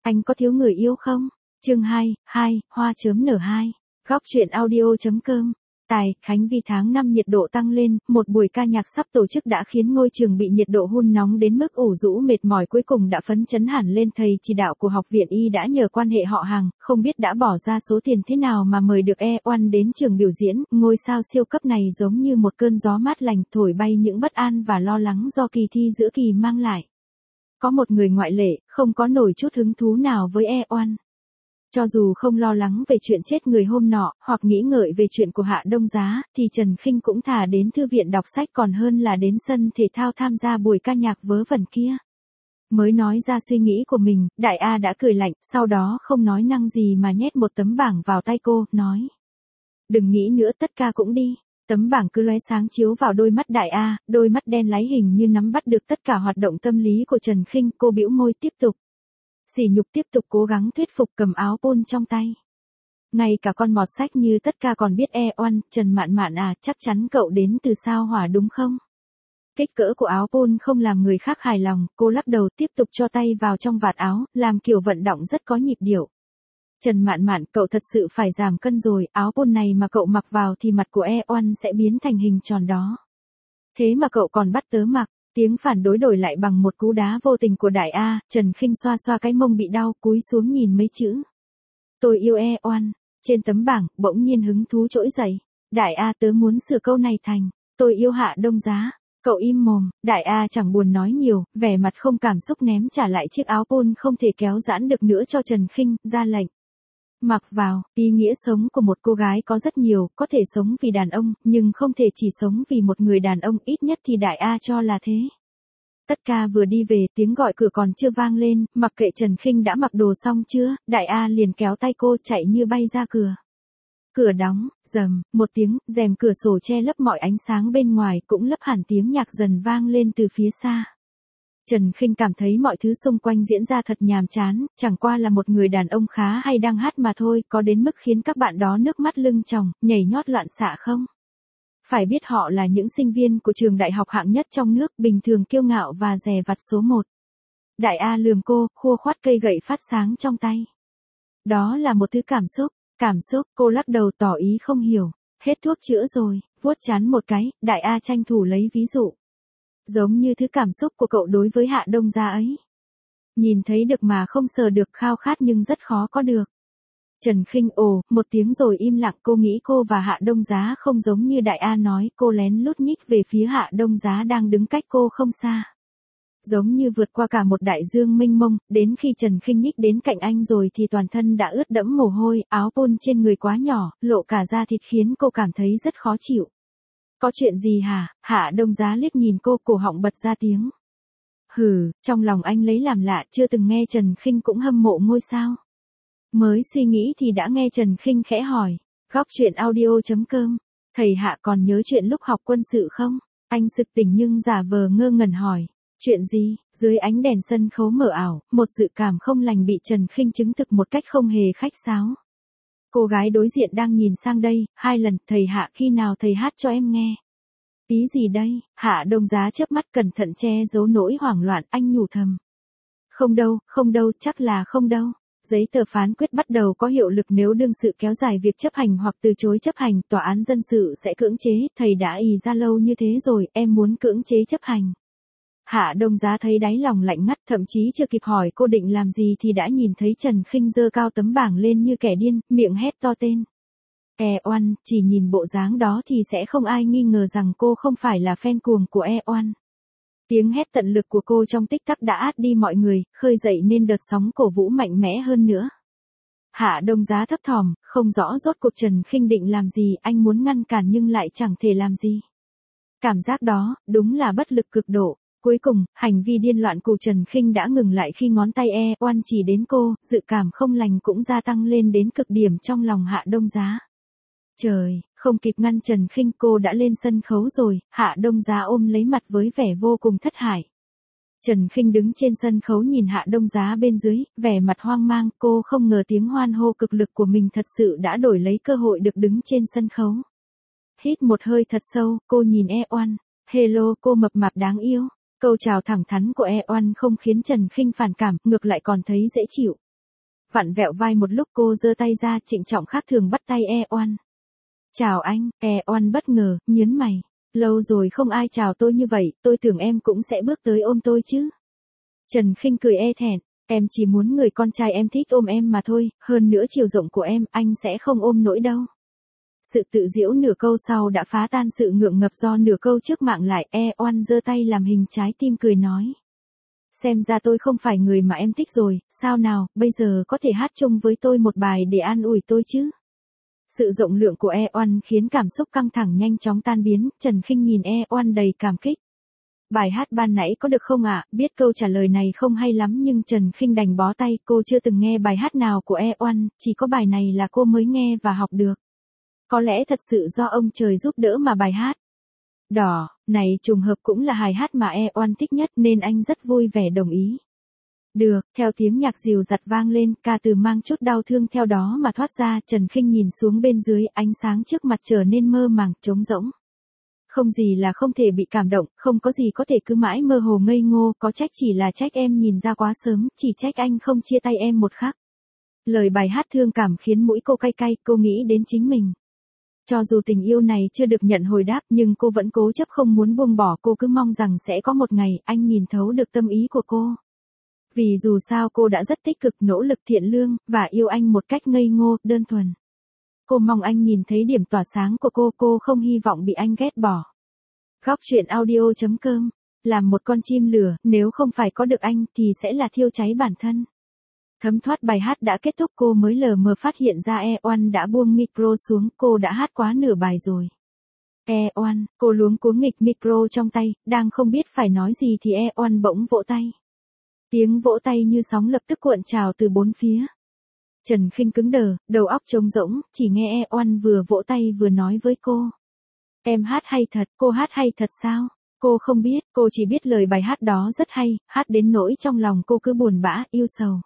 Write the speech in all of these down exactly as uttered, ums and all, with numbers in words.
Anh có thiếu người yêu không? Chương hai, hai, hoa chớm nở hai. Góc truyện audio.com. Tài, Khánh Vy tháng năm nhiệt độ tăng lên, một buổi ca nhạc sắp tổ chức đã khiến ngôi trường bị nhiệt độ hun nóng đến mức ủ rũ mệt mỏi cuối cùng đã phấn chấn hẳn lên. Thầy chỉ đạo của học viện Y đã nhờ quan hệ họ hàng, không biết đã bỏ ra số tiền thế nào mà mời được E một đến trường biểu diễn. Ngôi sao siêu cấp này giống như một cơn gió mát lành thổi bay những bất an và lo lắng do kỳ thi giữa kỳ mang lại. Có một người ngoại lệ, không có nổi chút hứng thú nào với E một. Cho dù không lo lắng về chuyện chết người hôm nọ, hoặc nghĩ ngợi về chuyện của Hạ Đông Giá, thì Trần Khinh cũng thà đến thư viện đọc sách còn hơn là đến sân thể thao tham gia buổi ca nhạc vớ vẩn kia. Mới nói ra suy nghĩ của mình, Đại A đã cười lạnh, sau đó không nói năng gì mà nhét một tấm bảng vào tay cô, nói. Đừng nghĩ nữa, tất cả cũng đi. Tấm bảng cứ lóe sáng chiếu vào đôi mắt Đại A, đôi mắt đen láy hình như nắm bắt được tất cả hoạt động tâm lý của Trần Khinh. Cô bĩu môi tiếp tục. Sỉ nhục tiếp tục cố gắng thuyết phục cầm áo pôn trong tay. Ngay cả con mọt sách như tất cả còn biết E một, Trần Mạn Mạn à, chắc chắn cậu đến từ sao Hỏa đúng không? Kích cỡ của áo pôn không làm người khác hài lòng, cô lắc đầu tiếp tục cho tay vào trong vạt áo, làm kiểu vận động rất có nhịp điệu. Trần Mạn Mạn, cậu thật sự phải giảm cân rồi, áo pôn này mà cậu mặc vào thì mặt của E một sẽ biến thành hình tròn đó. Thế mà cậu còn bắt tớ mặc. Tiếng phản đối đổi lại bằng một cú đá vô tình của Đại A, Trần Khinh xoa xoa cái mông bị đau, cúi xuống nhìn mấy chữ. Tôi yêu E một. Trên tấm bảng, bỗng nhiên hứng thú trỗi dậy. Đại A, tớ muốn sửa câu này thành, tôi yêu Hạ Đông Giá. Cậu im mồm. Đại A chẳng buồn nói nhiều, vẻ mặt không cảm xúc ném trả lại chiếc áo pôn không thể kéo giãn được nữa cho Trần Khinh, ra lệnh. Mặc vào, ý nghĩa sống của một cô gái có rất nhiều, có thể sống vì đàn ông, nhưng không thể chỉ sống vì một người đàn ông, ít nhất thì Đại A cho là thế. Tất ca vừa đi về, tiếng gọi cửa còn chưa vang lên, mặc kệ Trần Khinh đã mặc đồ xong chưa, Đại A liền kéo tay cô chạy như bay ra cửa. Cửa đóng, rầm, một tiếng, rèm cửa sổ che lấp mọi ánh sáng bên ngoài, cũng lấp hẳn tiếng nhạc dần vang lên từ phía xa. Trần Khinh cảm thấy mọi thứ xung quanh diễn ra thật nhàm chán, chẳng qua là một người đàn ông khá hay đang hát mà thôi, có đến mức khiến các bạn đó nước mắt lưng tròng, nhảy nhót loạn xạ không? Phải biết họ là những sinh viên của trường đại học hạng nhất trong nước, bình thường kiêu ngạo và dè vặt số một. Đại A lườm cô, khua khoát cây gậy phát sáng trong tay. Đó là một thứ cảm xúc, cảm xúc, cô lắc đầu tỏ ý không hiểu. Hết thuốc chữa rồi, vuốt trán một cái, Đại A tranh thủ lấy ví dụ. Giống như thứ cảm xúc của cậu đối với Hạ Đông Giá ấy. Nhìn thấy được mà không sờ được, khao khát nhưng rất khó có được. Trần Khinh ồ, một tiếng rồi im lặng. Cô nghĩ cô và Hạ Đông Giá không giống như Đại A nói. Cô lén lút nhích về phía Hạ Đông Giá đang đứng cách cô không xa. Giống như vượt qua cả một đại dương mênh mông, đến khi Trần Khinh nhích đến cạnh anh rồi thì toàn thân đã ướt đẫm mồ hôi, áo pôn trên người quá nhỏ, lộ cả da thịt khiến cô cảm thấy rất khó chịu. Có chuyện gì hả? Hạ Đông Giá liếc nhìn cô, cổ họng bật ra tiếng. Hừ, trong lòng anh lấy làm lạ, chưa từng nghe Trần Khinh cũng hâm mộ ngôi sao. Mới suy nghĩ thì đã nghe Trần Khinh khẽ hỏi. Góc truyện audio.com. Thầy Hạ còn nhớ chuyện lúc học quân sự không? Anh sực tỉnh nhưng giả vờ ngơ ngẩn hỏi. Chuyện gì? Dưới ánh đèn sân khấu mờ ảo, một dự cảm không lành bị Trần Khinh chứng thực một cách không hề khách sáo. Cô gái đối diện đang nhìn sang đây, hai lần, thầy Hạ khi nào thầy hát cho em nghe. Ý gì đây? Hạ Đông Giá chớp mắt cẩn thận che giấu nỗi hoảng loạn, anh nhủ thầm. Không đâu, không đâu, chắc là không đâu. Giấy tờ phán quyết bắt đầu có hiệu lực nếu đương sự kéo dài việc chấp hành hoặc từ chối chấp hành, tòa án dân sự sẽ cưỡng chế, thầy đã ì ra lâu như thế rồi, em muốn cưỡng chế chấp hành. Hạ Đông Giá thấy đáy lòng lạnh ngắt, thậm chí chưa kịp hỏi cô định làm gì thì đã nhìn thấy Trần Khinh giơ cao tấm bảng lên như kẻ điên, miệng hét to tên. E một, chỉ nhìn bộ dáng đó thì sẽ không ai nghi ngờ rằng cô không phải là fan cuồng của E một. Tiếng hét tận lực của cô trong tích tắc đã át đi mọi người, khơi dậy nên đợt sóng cổ vũ mạnh mẽ hơn nữa. Hạ Đông Giá thấp thỏm, không rõ rốt cuộc Trần Khinh định làm gì, anh muốn ngăn cản nhưng lại chẳng thể làm gì. Cảm giác đó, đúng là bất lực cực độ. Cuối cùng, hành vi điên loạn của Trần Khinh đã ngừng lại khi ngón tay E một chỉ đến cô, dự cảm không lành cũng gia tăng lên đến cực điểm trong lòng Hạ Đông Giá. Trời, không kịp ngăn Trần Khinh, cô đã lên sân khấu rồi. Hạ Đông Giá ôm lấy mặt với vẻ vô cùng thất hại. Trần Khinh đứng trên sân khấu nhìn Hạ Đông Giá bên dưới, vẻ mặt hoang mang, cô không ngờ tiếng hoan hô cực lực của mình thật sự đã đổi lấy cơ hội được đứng trên sân khấu. Hít một hơi thật sâu, cô nhìn E một. Hello, cô mập mạp đáng yêu. Câu chào thẳng thắn của E một không khiến Trần Khinh phản cảm, ngược lại còn thấy dễ chịu. Vặn vẹo vai một lúc cô giơ tay ra trịnh trọng khác thường bắt tay E Oan. Chào anh, E Oan bất ngờ, nhớn mày. Lâu rồi không ai chào tôi như vậy, tôi tưởng em cũng sẽ bước tới ôm tôi chứ. Trần Khinh cười e thẹn, em chỉ muốn người con trai em thích ôm em mà thôi, hơn nữa chiều rộng của em, anh sẽ không ôm nổi đâu. Sự tự giễu nửa câu sau đã phá tan sự ngượng ngập do nửa câu trước mạng lại, E Oan giơ tay làm hình trái tim cười nói. Xem ra tôi không phải người mà em thích rồi, sao nào, bây giờ có thể hát chung với tôi một bài để an ủi tôi chứ? Sự rộng lượng của E Oan khiến cảm xúc căng thẳng nhanh chóng tan biến, Trần Khinh nhìn E Oan đầy cảm kích. Bài hát ban nãy có được không ạ? À? Biết câu trả lời này không hay lắm nhưng Trần Khinh đành bó tay, cô chưa từng nghe bài hát nào của E Oan, chỉ có bài này là cô mới nghe và học được. Có lẽ thật sự do ông trời giúp đỡ mà bài hát. Đỏ, này trùng hợp cũng là bài hát mà E Oan thích nhất nên anh rất vui vẻ đồng ý. Được, theo tiếng nhạc dịu dặt vang lên, ca từ mang chút đau thương theo đó mà thoát ra, Trần Khinh nhìn xuống bên dưới, ánh sáng trước mặt trở nên mơ màng, trống rỗng. Không gì là không thể bị cảm động, không có gì có thể cứ mãi mơ hồ ngây ngô, có trách chỉ là trách em nhìn ra quá sớm, chỉ trách anh không chia tay em một khắc. Lời bài hát thương cảm khiến mũi cô cay cay, cô nghĩ đến chính mình. Cho dù tình yêu này chưa được nhận hồi đáp nhưng cô vẫn cố chấp không muốn buông bỏ, cô cứ mong rằng sẽ có một ngày anh nhìn thấu được tâm ý của cô. Vì dù sao cô đã rất tích cực, nỗ lực, thiện lương, và yêu anh một cách ngây ngô, đơn thuần. Cô mong anh nhìn thấy điểm tỏa sáng của cô, cô không hy vọng bị anh ghét bỏ. Góc truyện audio chấm com. Làm một con chim lửa, nếu không phải có được anh thì sẽ là thiêu cháy bản thân. Thấm thoát bài hát đã kết thúc, cô mới lờ mờ phát hiện ra E Oan đã buông micro xuống, cô đã hát quá nửa bài rồi. E Oan, cô luống cuống nghịch micro trong tay, đang không biết phải nói gì thì E Oan bỗng vỗ tay. Tiếng vỗ tay như sóng lập tức cuộn trào từ bốn phía. Trần Khinh cứng đờ, đầu óc trống rỗng, chỉ nghe E Oan vừa vỗ tay vừa nói với cô. Em hát hay thật, cô hát hay thật sao? Cô không biết, cô chỉ biết lời bài hát đó rất hay, hát đến nỗi trong lòng cô cứ buồn bã, yêu sầu.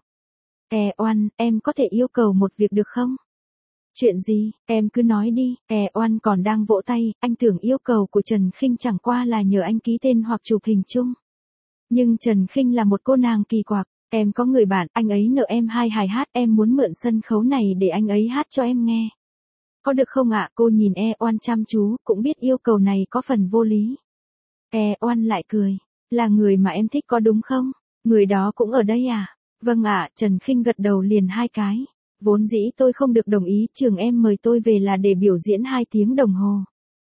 E Oan, em có thể yêu cầu một việc được không? Chuyện gì, em cứ nói đi. E Oan còn đang vỗ tay, anh tưởng yêu cầu của Trần Khinh chẳng qua là nhờ anh ký tên hoặc chụp hình chung. Nhưng Trần Khinh là một cô nàng kỳ quặc, em có người bạn, anh ấy nợ em hai bài hát, em muốn mượn sân khấu này để anh ấy hát cho em nghe. Có được không ạ? Cô nhìn E Oan chăm chú, cũng biết yêu cầu này có phần vô lý. E Oan lại cười, là người mà em thích có đúng không? Người đó cũng ở đây à? Vâng ạ, Trần Khinh gật đầu liền hai cái. Vốn dĩ tôi không được đồng ý, trường em mời tôi về là để biểu diễn hai tiếng đồng hồ.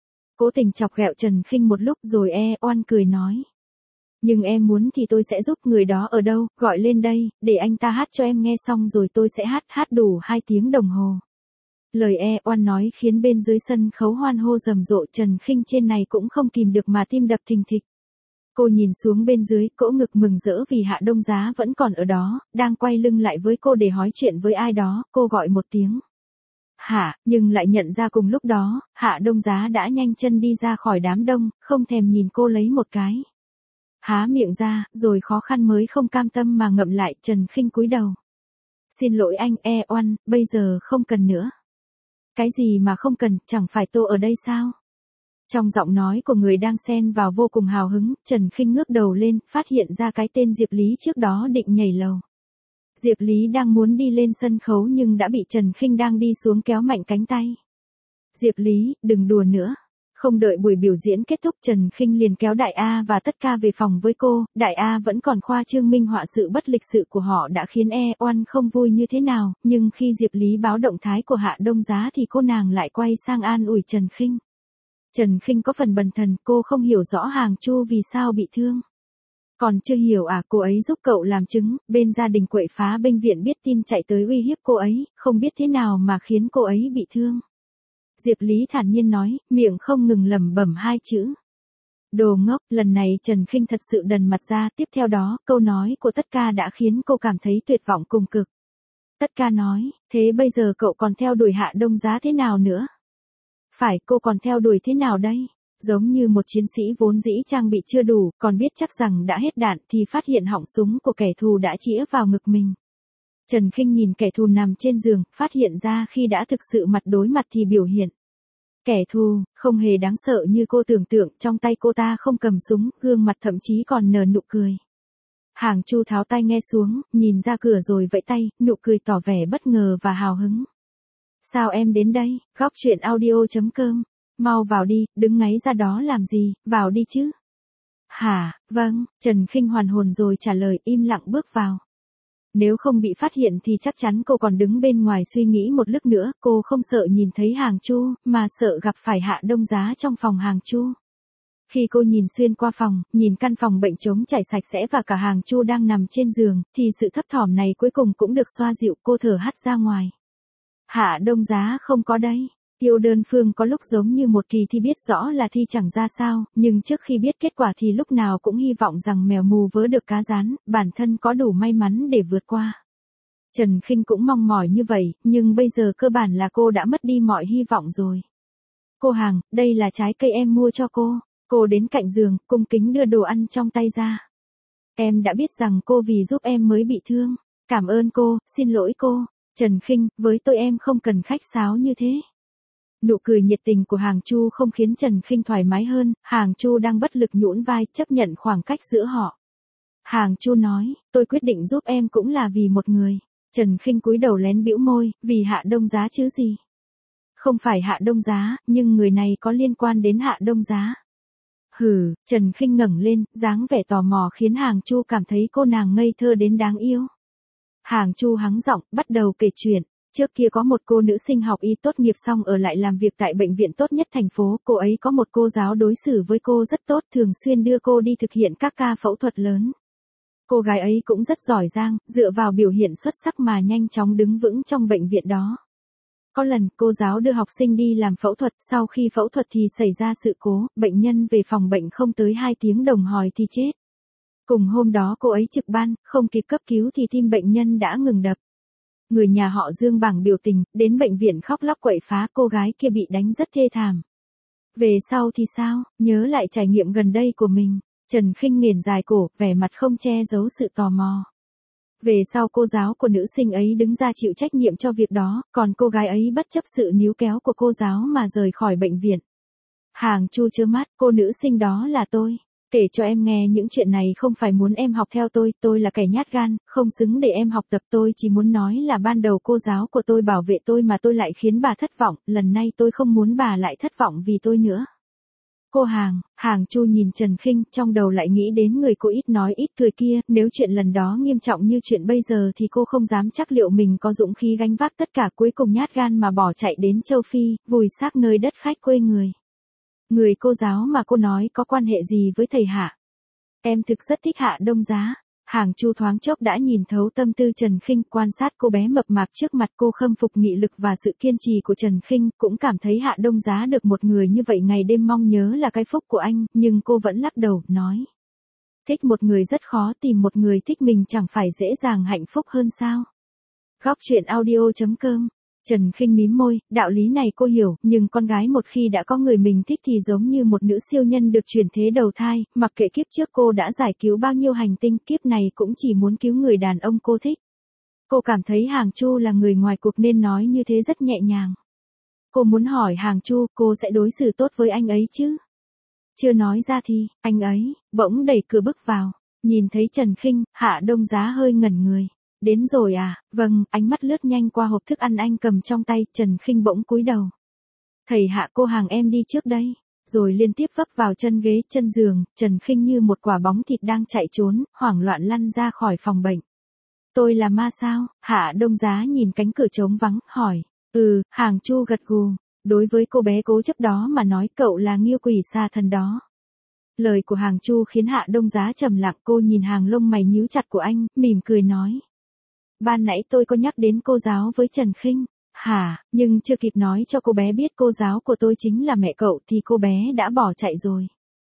Cố tình chọc ghẹo Trần Khinh một lúc rồi E Oan cười nói. Nhưng em muốn thì tôi sẽ giúp, người đó ở đâu, gọi lên đây, để anh ta hát cho em nghe xong rồi tôi sẽ hát, hát đủ hai tiếng đồng hồ. Lời E Oan nói khiến bên dưới sân khấu hoan hô rầm rộ, Trần Khinh trên này cũng không kìm được mà tim đập thình thịch. Cô nhìn xuống bên dưới, cỗ ngực mừng rỡ vì Hạ Đông Giá vẫn còn ở đó, đang quay lưng lại với cô để nói chuyện với ai đó, cô gọi một tiếng. Hạ, nhưng lại nhận ra cùng lúc đó, Hạ Đông Giá đã nhanh chân đi ra khỏi đám đông, không thèm nhìn cô lấy một cái. Há miệng ra, rồi khó khăn mới không cam tâm mà ngậm lại, Trần Khinh cúi đầu. Xin lỗi anh E Oan, bây giờ không cần nữa. Cái gì mà không cần, chẳng phải tôi ở đây sao? Trong giọng nói của người đang xen vào vô cùng hào hứng, Trần Khinh ngước đầu lên, phát hiện ra cái tên Diệp Lý trước đó định nhảy lầu. Diệp Lý đang muốn đi lên sân khấu nhưng đã bị Trần Khinh đang đi xuống kéo mạnh cánh tay. Diệp Lý, đừng đùa nữa. Không đợi buổi biểu diễn kết thúc, Trần Khinh liền kéo Đại A và Tất Ca về phòng với cô. Đại A vẫn còn khoa trương minh họa sự bất lịch sự của họ đã khiến E Oan không vui như thế nào, nhưng khi Diệp Lý báo động thái của Hạ Đông Giá thì cô nàng lại quay sang an ủi Trần Khinh. Trần Khinh có phần bần thần, cô không hiểu rõ Hàng Chu vì sao bị thương. Còn chưa hiểu à, cô ấy giúp cậu làm chứng, bên gia đình quậy phá bệnh viện biết tin chạy tới uy hiếp cô ấy, không biết thế nào mà khiến cô ấy bị thương. Diệp Lý thản nhiên nói, miệng không ngừng lẩm bẩm hai chữ. Đồ ngốc, lần này Trần Khinh thật sự đần mặt ra, tiếp theo đó, câu nói của Tất Ca đã khiến cô cảm thấy tuyệt vọng cùng cực. Tất Ca nói, thế bây giờ cậu còn theo đuổi Hạ Đông Giá thế nào nữa? Phải, cô còn theo đuổi thế nào đây? Giống như một chiến sĩ vốn dĩ trang bị chưa đủ, còn biết chắc rằng đã hết đạn thì phát hiện họng súng của kẻ thù đã chĩa vào ngực mình. Trần Khinh nhìn kẻ thù nằm trên giường, phát hiện ra khi đã thực sự mặt đối mặt thì biểu hiện. Kẻ thù, không hề đáng sợ như cô tưởng tượng, trong tay cô ta không cầm súng, gương mặt thậm chí còn nở nụ cười. Hàng Chu tháo tai nghe xuống, nhìn ra cửa rồi vẫy tay, nụ cười tỏ vẻ bất ngờ và hào hứng. Sao em đến đây? Góc chuyện audio.com. Mau vào đi, đứng ngáy ra đó làm gì, vào đi chứ. Hả, vâng, Trần Khinh hoàn hồn rồi trả lời, im lặng bước vào. Nếu không bị phát hiện thì chắc chắn cô còn đứng bên ngoài suy nghĩ một lúc nữa, cô không sợ nhìn thấy Hàng Chu, mà sợ gặp phải Hạ Đông Giá trong phòng Hàng Chu. Khi cô nhìn xuyên qua phòng, nhìn căn phòng bệnh trống trải sạch sẽ và cả Hàng Chu đang nằm trên giường, thì sự thấp thỏm này cuối cùng cũng được xoa dịu, cô thở hắt ra ngoài. Hạ Đông Giá không có đấy. Tiêu Đơn Phương có lúc giống như một kỳ thi biết rõ là thi chẳng ra sao, nhưng trước khi biết kết quả thì lúc nào cũng hy vọng rằng mèo mù vớ được cá rán, bản thân có đủ may mắn để vượt qua. Trần Khinh cũng mong mỏi như vậy, nhưng bây giờ cơ bản là cô đã mất đi mọi hy vọng rồi. Cô Hàng, đây là trái cây em mua cho cô. Cô đến cạnh giường, cung kính đưa đồ ăn trong tay ra. Em đã biết rằng cô vì giúp em mới bị thương. Cảm ơn cô, xin lỗi cô. Trần Khinh, với tôi em không cần khách sáo như thế. Nụ cười nhiệt tình của Hàng Chu không khiến Trần Khinh thoải mái hơn, Hàng Chu đang bất lực nhũn vai, chấp nhận khoảng cách giữa họ. Hàng Chu nói, tôi quyết định giúp em cũng là vì một người. Trần Khinh cúi đầu lén bĩu môi, vì Hạ Đông Giá chứ gì. Không phải Hạ Đông Giá, nhưng người này có liên quan đến Hạ Đông Giá. Hừ, Trần Khinh ngẩng lên, dáng vẻ tò mò khiến Hàng Chu cảm thấy cô nàng ngây thơ đến đáng yêu. Hàng Chu hắng giọng, bắt đầu kể chuyện. Trước kia có một cô nữ sinh học y tốt nghiệp xong ở lại làm việc tại bệnh viện tốt nhất thành phố, cô ấy có một cô giáo đối xử với cô rất tốt, thường xuyên đưa cô đi thực hiện các ca phẫu thuật lớn. Cô gái ấy cũng rất giỏi giang, dựa vào biểu hiện xuất sắc mà nhanh chóng đứng vững trong bệnh viện đó. Có lần, cô giáo đưa học sinh đi làm phẫu thuật, sau khi phẫu thuật thì xảy ra sự cố, bệnh nhân về phòng bệnh không tới hai tiếng đồng hồ thì chết. Cùng hôm đó cô ấy trực ban, không kịp cấp cứu thì tim bệnh nhân đã ngừng đập. Người nhà họ Dương bảng biểu tình, đến bệnh viện khóc lóc quậy phá, cô gái kia bị đánh rất thê thảm. Về sau thì sao, nhớ lại trải nghiệm gần đây của mình, Trần Khinh nghiền dài cổ, vẻ mặt không che giấu sự tò mò. Về sau cô giáo của nữ sinh ấy đứng ra chịu trách nhiệm cho việc đó, còn cô gái ấy bất chấp sự níu kéo của cô giáo mà rời khỏi bệnh viện. Hàng Chu trơ mắt, cô nữ sinh đó là tôi. Kể cho em nghe những chuyện này không phải muốn em học theo tôi, tôi là kẻ nhát gan, không xứng để em học tập, tôi chỉ muốn nói là ban đầu cô giáo của tôi bảo vệ tôi mà tôi lại khiến bà thất vọng, lần này tôi không muốn bà lại thất vọng vì tôi nữa. Cô Hàng, Hàng Chu nhìn Trần Khinh, trong đầu lại nghĩ đến người cô ít nói ít cười kia, nếu chuyện lần đó nghiêm trọng như chuyện bây giờ thì cô không dám chắc liệu mình có dũng khí gánh vác tất cả, cuối cùng nhát gan mà bỏ chạy đến châu Phi, vùi xác nơi đất khách quê người. Người cô giáo mà cô nói có quan hệ gì với thầy Hạ? Em thực rất thích Hạ Đông Giá. Hàng Chu thoáng chốc đã nhìn thấu tâm tư Trần Khinh, quan sát cô bé mập mạp trước mặt cô, khâm phục nghị lực và sự kiên trì của Trần Khinh, cũng cảm thấy Hạ Đông Giá được một người như vậy ngày đêm mong nhớ là cái phúc của anh, nhưng cô vẫn lắc đầu, nói. Thích một người rất khó, tìm một người thích mình chẳng phải dễ dàng hạnh phúc hơn sao? Góc chuyện audio.com. Trần Khinh mím môi, đạo lý này cô hiểu, nhưng con gái một khi đã có người mình thích thì giống như một nữ siêu nhân được chuyển thế đầu thai, mặc kệ kiếp trước cô đã giải cứu bao nhiêu hành tinh, kiếp này cũng chỉ muốn cứu người đàn ông cô thích. Cô cảm thấy Hàng Chu là người ngoài cuộc nên nói như thế rất nhẹ nhàng. Cô muốn hỏi Hàng Chu, cô sẽ đối xử tốt với anh ấy chứ? Chưa nói ra thì, anh ấy, bỗng đẩy cửa bước vào, nhìn thấy Trần Khinh, Hạ Đông Giá hơi ngẩn người. Đến rồi à, vâng, ánh mắt lướt nhanh qua hộp thức ăn anh cầm trong tay, Trần Khinh bỗng cúi đầu. Thầy Hạ, cô Hàng em đi trước đây, rồi liên tiếp vấp vào chân ghế, chân giường, Trần Khinh như một quả bóng thịt đang chạy trốn, hoảng loạn lăn ra khỏi phòng bệnh. Tôi là ma sao? Hạ Đông Giá nhìn cánh cửa trống vắng, hỏi. Ừ, Hàng Chu gật gù, đối với cô bé cố chấp đó mà nói cậu là nghiêu quỷ xa thần đó. Lời của Hàng Chu khiến Hạ Đông Giá trầm lặng, cô nhìn hàng lông mày nhíu chặt của anh, mỉm cười nói. Ban nãy tôi có nhắc đến cô giáo với Trần Khinh. Hả, nhưng chưa kịp nói cho cô bé biết cô giáo của tôi chính là mẹ cậu thì cô bé đã bỏ chạy rồi.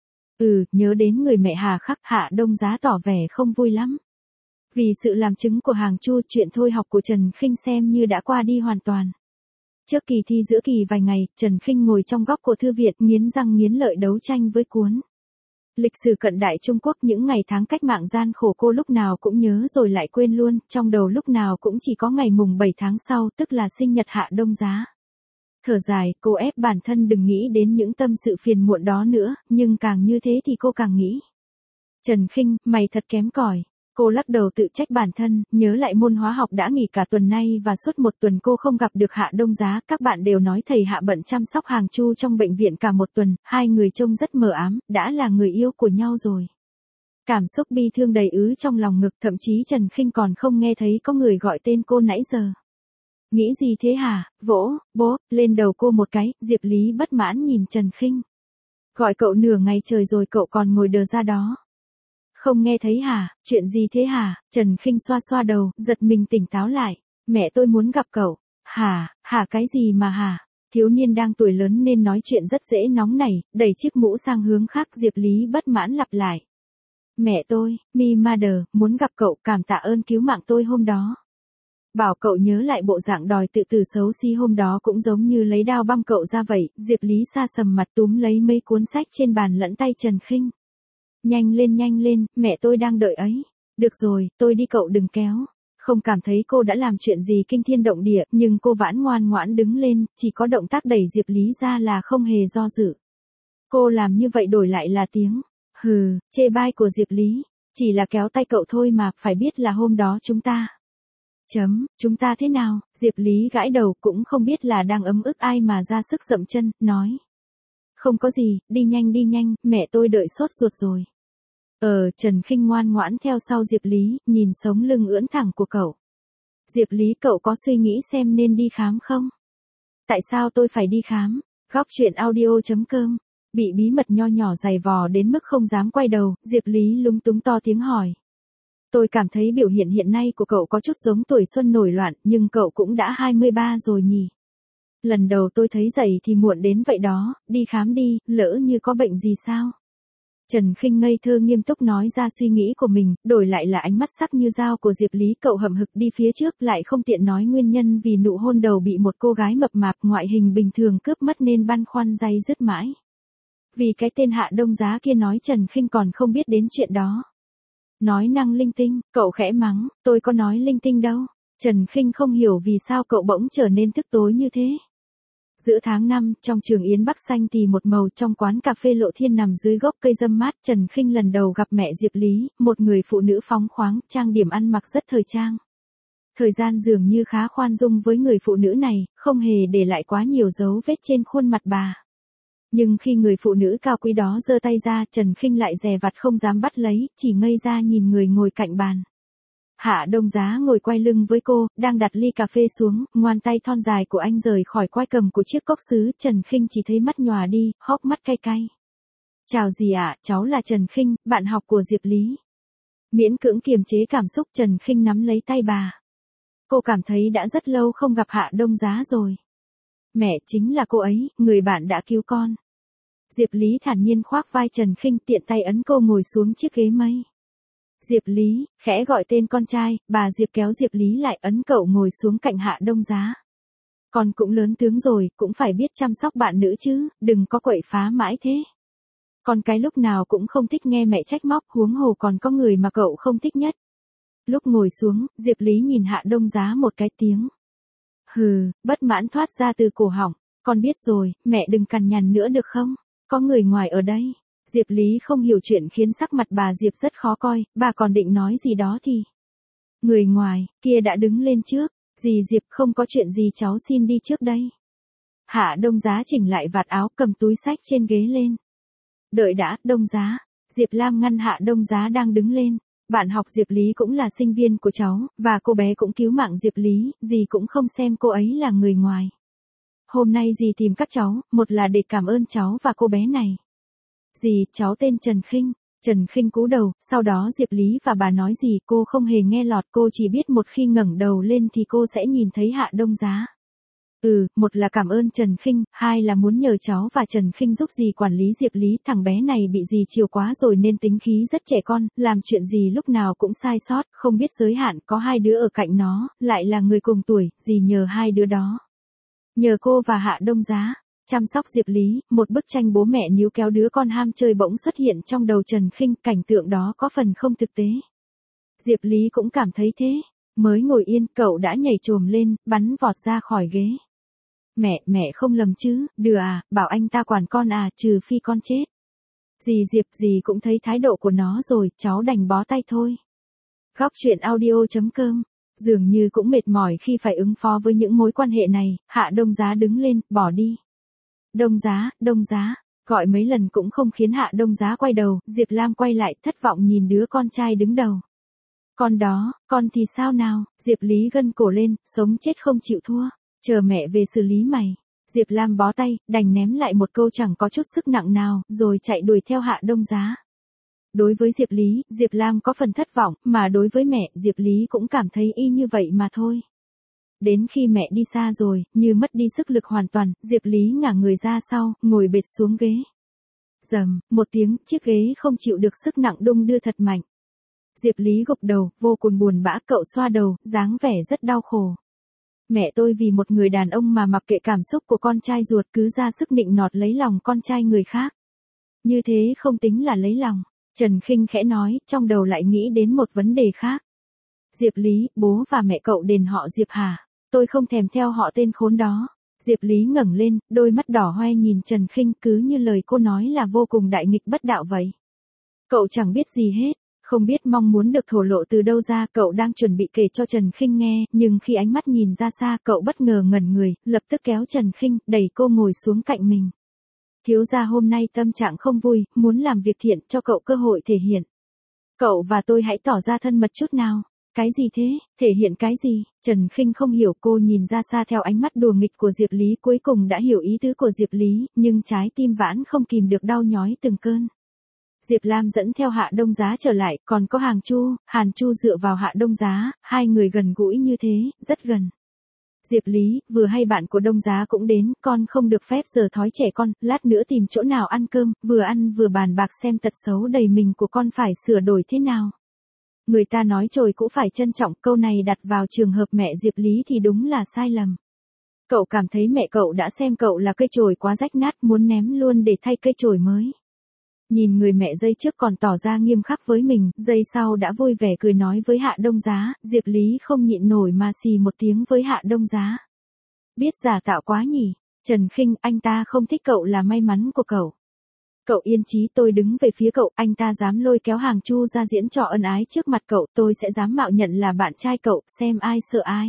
Ừ, nhớ đến người mẹ hà khắc, Hạ Đông Giá tỏ vẻ không vui lắm. Vì sự làm chứng của Hàng Chu, chuyện thôi học của Trần Khinh xem như đã qua đi hoàn toàn. Trước kỳ thi giữa kỳ vài ngày, Trần Khinh ngồi trong góc của thư viện, nghiến răng nghiến lợi đấu tranh với cuốn Lịch sử cận đại Trung Quốc, những ngày tháng cách mạng gian khổ cô lúc nào cũng nhớ rồi lại quên luôn, trong đầu lúc nào cũng chỉ có ngày mùng bảy tháng sau, tức là sinh nhật Hạ Đông Giá. Thở dài, cô ép bản thân đừng nghĩ đến những tâm sự phiền muộn đó nữa, nhưng càng như thế thì cô càng nghĩ. Trần Khinh, mày thật kém cỏi. Cô lắc đầu tự trách bản thân, nhớ lại môn hóa học đã nghỉ cả tuần nay và suốt một tuần cô không gặp được Hạ Đông Giá, các bạn đều nói thầy Hạ bận chăm sóc Hàng Chu trong bệnh viện cả một tuần, hai người trông rất mờ ám, đã là người yêu của nhau rồi. Cảm xúc bi thương đầy ứ trong lòng ngực, thậm chí Trần Khinh còn không nghe thấy có người gọi tên cô nãy giờ. Nghĩ gì thế hả, vỗ, bố, lên đầu cô một cái, Diệp Lý bất mãn nhìn Trần Khinh. Gọi cậu nửa ngày trời rồi cậu còn ngồi đờ ra đó. Không nghe thấy hả, chuyện gì thế hả, Trần Khinh xoa xoa đầu, giật mình tỉnh táo lại. Mẹ tôi muốn gặp cậu. Hả, hả cái gì mà hả? Thiếu niên đang tuổi lớn nên nói chuyện rất dễ nóng nảy, đẩy chiếc mũ sang hướng khác. Diệp Lý bất mãn lặp lại. Mẹ tôi, Mi Mother, muốn gặp cậu, cảm tạ ơn cứu mạng tôi hôm đó. Bảo cậu nhớ lại bộ dạng đòi tự tử xấu xí hôm đó cũng giống như lấy đao băm cậu ra vậy. Diệp Lý sa sầm mặt túm lấy mấy cuốn sách trên bàn lẫn tay Trần Khinh. Nhanh lên nhanh lên, mẹ tôi đang đợi ấy. Được rồi, tôi đi cậu đừng kéo. Không cảm thấy cô đã làm chuyện gì kinh thiên động địa, nhưng cô vẫn ngoan ngoãn đứng lên, chỉ có động tác đẩy Diệp Lý ra là không hề do dự. Cô làm như vậy đổi lại là tiếng hừ, chê bai của Diệp Lý. Chỉ là kéo tay cậu thôi mà, phải biết là hôm đó chúng ta. Chấm, chúng ta thế nào? Diệp Lý gãi đầu cũng không biết là đang ấm ức ai mà ra sức dậm chân, nói. Không có gì, đi nhanh đi nhanh, mẹ tôi đợi sốt ruột rồi. Ờ, Trần Khinh ngoan ngoãn theo sau Diệp Lý, nhìn sống lưng ưỡn thẳng của cậu. Diệp Lý cậu có suy nghĩ xem nên đi khám không? Tại sao tôi phải đi khám? Góc truyện audio chấm com. Bị bí mật nho nhỏ dày vò đến mức không dám quay đầu, Diệp Lý lúng túng to tiếng hỏi. Tôi cảm thấy biểu hiện hiện nay của cậu có chút giống tuổi xuân nổi loạn, nhưng cậu cũng đã hai mươi ba rồi nhỉ? Lần đầu tôi thấy dậy thì muộn đến vậy đó, đi khám đi, lỡ như có bệnh gì sao? Trần Khinh ngây thơ nghiêm túc nói ra suy nghĩ của mình, đổi lại là ánh mắt sắc như dao của Diệp Lý. Cậu hậm hực đi phía trước, lại không tiện nói nguyên nhân vì nụ hôn đầu bị một cô gái mập mạp ngoại hình bình thường cướp mất nên băn khoăn day dứt mãi. Vì cái tên Hạ Đông Giá kia nói Trần Khinh còn không biết đến chuyện đó. Nói năng linh tinh, cậu khẽ mắng, tôi có nói linh tinh đâu. Trần Khinh không hiểu vì sao cậu bỗng trở nên tức tối như thế. Giữa tháng năm, trong trường Yến Bắc xanh thì một màu, trong quán cà phê Lộ Thiên nằm dưới gốc cây râm mát, Trần Khinh lần đầu gặp mẹ Diệp Lý, một người phụ nữ phóng khoáng, trang điểm ăn mặc rất thời trang. Thời gian dường như khá khoan dung với người phụ nữ này, không hề để lại quá nhiều dấu vết trên khuôn mặt bà. Nhưng khi người phụ nữ cao quý đó giơ tay ra, Trần Khinh lại dè vặt không dám bắt lấy, chỉ ngây ra nhìn người ngồi cạnh bàn. Hạ Đông Giá ngồi quay lưng với cô, đang đặt ly cà phê xuống, ngoan tay thon dài của anh rời khỏi quai cầm của chiếc cốc sứ, Trần Khinh chỉ thấy mắt nhòa đi, hốc mắt cay cay. Chào dì ạ, cháu là Trần Khinh, bạn học của Diệp Lý. Miễn cưỡng kiềm chế cảm xúc, Trần Khinh nắm lấy tay bà. Cô cảm thấy đã rất lâu không gặp Hạ Đông Giá rồi. Mẹ chính là cô ấy, người bạn đã cứu con. Diệp Lý thản nhiên khoác vai Trần Khinh, tiện tay ấn cô ngồi xuống chiếc ghế mây. Diệp Lý, khẽ gọi tên con trai, bà Diệp kéo Diệp Lý lại ấn cậu ngồi xuống cạnh Hạ Đông Giá. Con cũng lớn tướng rồi, cũng phải biết chăm sóc bạn nữ chứ, đừng có quậy phá mãi thế. Con cái lúc nào cũng không thích nghe mẹ trách móc, huống hồ còn có người mà cậu không thích nhất. Lúc ngồi xuống, Diệp Lý nhìn Hạ Đông Giá một cái tiếng. Hừ, bất mãn thoát ra từ cổ họng, con biết rồi, mẹ đừng cằn nhằn nữa được không? Có người ngoài ở đây. Diệp Lý không hiểu chuyện khiến sắc mặt bà Diệp rất khó coi, bà còn định nói gì đó thì. Người ngoài, kia đã đứng lên trước, dì Diệp không có chuyện gì cháu xin đi trước đây. Hạ Đông Giá chỉnh lại vạt áo, cầm túi sách trên ghế lên. Đợi đã, Đông Giá. Diệp Lam ngăn Hạ Đông Giá đang đứng lên. Bạn học Diệp Lý cũng là sinh viên của cháu, và cô bé cũng cứu mạng Diệp Lý, dì cũng không xem cô ấy là người ngoài. Hôm nay dì tìm các cháu, một là để cảm ơn cháu và cô bé này. Dì, cháu tên Trần Khinh. Trần Khinh cúi đầu, sau đó Diệp Lý và bà nói gì cô không hề nghe lọt, cô chỉ biết một khi ngẩng đầu lên thì cô sẽ nhìn thấy Hạ Đông Giá. Ừ, một là cảm ơn Trần Khinh, hai là muốn nhờ cháu và Trần Khinh giúp dì quản lý Diệp Lý, thằng bé này bị dì chiều quá rồi nên tính khí rất trẻ con, làm chuyện gì lúc nào cũng sai sót, không biết giới hạn, có hai đứa ở cạnh nó, lại là người cùng tuổi, dì nhờ hai đứa đó. Nhờ cô và Hạ Đông Giá. Chăm sóc Diệp Lý, một bức tranh bố mẹ níu kéo đứa con ham chơi bỗng xuất hiện trong đầu Trần Khinh, cảnh tượng đó có phần không thực tế. Diệp Lý cũng cảm thấy thế, mới ngồi yên, cậu đã nhảy chồm lên, bắn vọt ra khỏi ghế. Mẹ, mẹ không lầm chứ, đừa à, bảo anh ta quản con à, trừ phi con chết. Dì Diệp, dì cũng thấy thái độ của nó rồi, cháu đành bó tay thôi. Góc chuyện audio chấm com. Dường như cũng mệt mỏi khi phải ứng phó với những mối quan hệ này, Hạ Đông Giá đứng lên, bỏ đi. Đông Giá, Đông Giá, gọi mấy lần cũng không khiến Hạ Đông Giá quay đầu, Diệp Lam quay lại thất vọng nhìn đứa con trai đứng đầu. Con đó, con thì sao nào, Diệp Lý gân cổ lên, sống chết không chịu thua, chờ mẹ về xử lý mày. Diệp Lam bó tay, đành ném lại một câu chẳng có chút sức nặng nào, rồi chạy đuổi theo Hạ Đông Giá. Đối với Diệp Lý, Diệp Lam có phần thất vọng, mà đối với mẹ, Diệp Lý cũng cảm thấy y như vậy mà thôi. Đến khi mẹ đi xa rồi, như mất đi sức lực hoàn toàn, Diệp Lý ngả người ra sau, ngồi bệt xuống ghế. Rầm, một tiếng, chiếc ghế không chịu được sức nặng đung đưa thật mạnh. Diệp Lý gục đầu, vô cùng buồn bã, cậu xoa đầu, dáng vẻ rất đau khổ. Mẹ tôi vì một người đàn ông mà mặc kệ cảm xúc của con trai ruột cứ ra sức nịnh nọt lấy lòng con trai người khác. Như thế không tính là lấy lòng. Trần Khinh khẽ nói, trong đầu lại nghĩ đến một vấn đề khác. Diệp Lý, bố và mẹ cậu đền họ Diệp hả? Tôi không thèm theo họ tên khốn đó. Diệp Lý ngẩng lên, đôi mắt đỏ hoe nhìn Trần Khinh, cứ như lời cô nói là vô cùng đại nghịch bất đạo vậy. Cậu chẳng biết gì hết, không biết mong muốn được thổ lộ từ đâu ra, cậu đang chuẩn bị kể cho Trần Khinh nghe, nhưng khi ánh mắt nhìn ra xa, cậu bất ngờ ngẩn người, lập tức kéo Trần Khinh, đẩy cô ngồi xuống cạnh mình. Thiếu gia hôm nay tâm trạng không vui, muốn làm việc thiện, cho cậu cơ hội thể hiện. Cậu và tôi hãy tỏ ra thân mật chút nào. Cái gì thế, thể hiện cái gì? Trần Khinh không hiểu, cô nhìn ra xa theo ánh mắt đùa nghịch của Diệp Lý, cuối cùng đã hiểu ý tứ của Diệp Lý, nhưng trái tim vãn không kìm được đau nhói từng cơn. Diệp Lam dẫn theo Hạ Đông Giá trở lại, còn có Hàng Chu, Hàn Chu dựa vào Hạ Đông Giá, hai người gần gũi như thế, rất gần. Diệp Lý, vừa hay bạn của Đông Giá cũng đến, con không được phép giờ thói trẻ con, lát nữa tìm chỗ nào ăn cơm, vừa ăn vừa bàn bạc xem tật xấu đầy mình của con phải sửa đổi thế nào. Người ta nói trồi cũng phải trân trọng, câu này đặt vào trường hợp mẹ Diệp Lý thì đúng là sai lầm. Cậu cảm thấy mẹ cậu đã xem cậu là cây chổi quá rách nát, muốn ném luôn để thay cây chổi mới. Nhìn người mẹ giây trước còn tỏ ra nghiêm khắc với mình, giây sau đã vui vẻ cười nói với Hạ Đông Giá, Diệp Lý không nhịn nổi mà xì một tiếng với Hạ Đông Giá. Biết giả tạo quá nhỉ, Trần Khinh, anh ta không thích cậu là may mắn của cậu. Cậu yên chí, tôi đứng về phía cậu, anh ta dám lôi kéo Hàng Chu ra diễn trò ân ái trước mặt cậu, tôi sẽ dám mạo nhận là bạn trai cậu, xem ai sợ ai.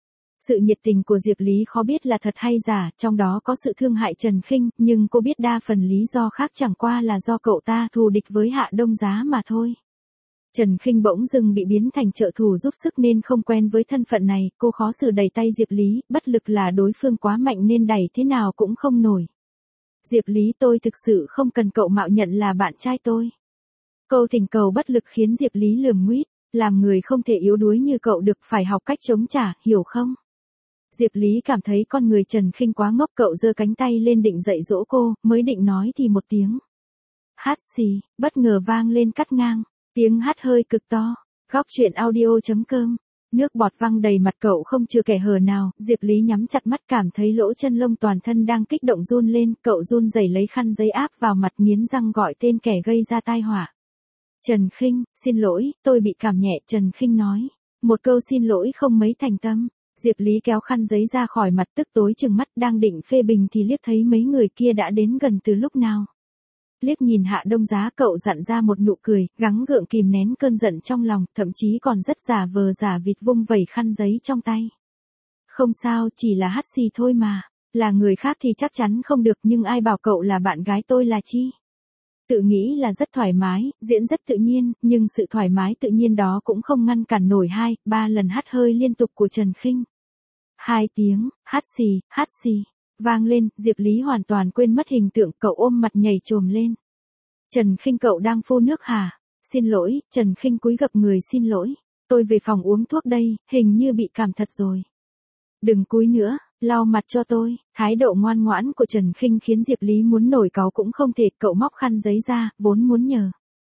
Sự nhiệt tình của Diệp Lý khó biết là thật hay giả, trong đó có sự thương hại Trần Khinh, nhưng cô biết đa phần lý do khác chẳng qua là do cậu ta thù địch với Hạ Đông Giá mà thôi. Trần Khinh bỗng dưng bị biến thành trợ thủ giúp sức nên không quen với thân phận này, cô khó xử đẩy tay Diệp Lý, bất lực là đối phương quá mạnh nên đẩy thế nào cũng không nổi. Diệp Lý, tôi thực sự không cần cậu mạo nhận là bạn trai tôi. Câu thỉnh cầu bất lực khiến Diệp Lý lườm nguýt, làm người không thể yếu đuối như cậu được, phải học cách chống trả, hiểu không? Diệp Lý cảm thấy con người Trần Khinh quá ngốc, cậu giơ cánh tay lên định dạy dỗ cô, mới định nói thì một tiếng hát xì, bất ngờ vang lên cắt ngang, tiếng hát hơi cực to. Góc chuyện audio chấm com. Nước bọt văng đầy mặt cậu không chừa kẻ hở nào, Diệp Lý nhắm chặt mắt cảm thấy lỗ chân lông toàn thân đang kích động run lên, cậu run rẩy lấy khăn giấy áp vào mặt nghiến răng gọi tên kẻ gây ra tai họa. Trần Khinh, xin lỗi, tôi bị cảm nhẹ, Trần Khinh nói. Một câu xin lỗi không mấy thành tâm. Diệp Lý kéo khăn giấy ra khỏi mặt, tức tối chừng mắt, đang định phê bình thì liếc thấy mấy người kia đã đến gần từ lúc nào. Liếc nhìn Hạ Đông Giá, cậu dặn ra một nụ cười, gắng gượng kìm nén cơn giận trong lòng, thậm chí còn rất giả vờ giả vịt vung vẩy khăn giấy trong tay. Không sao, chỉ là hắt xì thôi mà, là người khác thì chắc chắn không được, nhưng ai bảo cậu là bạn gái tôi là chi. Tự nghĩ là rất thoải mái, diễn rất tự nhiên, nhưng sự thoải mái tự nhiên đó cũng không ngăn cản nổi hai, ba lần hắt hơi liên tục của Trần Khinh. Hai tiếng, hắt xì, hắt xì, vang lên, Diệp Lý hoàn toàn quên mất hình tượng, cậu ôm mặt nhảy chồm lên. Trần Khinh, cậu đang phô nước hả? Xin lỗi, Trần Khinh cúi gập người, xin lỗi, tôi về phòng uống thuốc đây, hình như bị cảm thật rồi. Đừng cúi nữa, lau mặt cho tôi. Thái độ ngoan ngoãn của Trần Khinh khiến Diệp Lý muốn nổi cáu cũng không thể, cậu móc khăn giấy ra, vốn muốn nhờ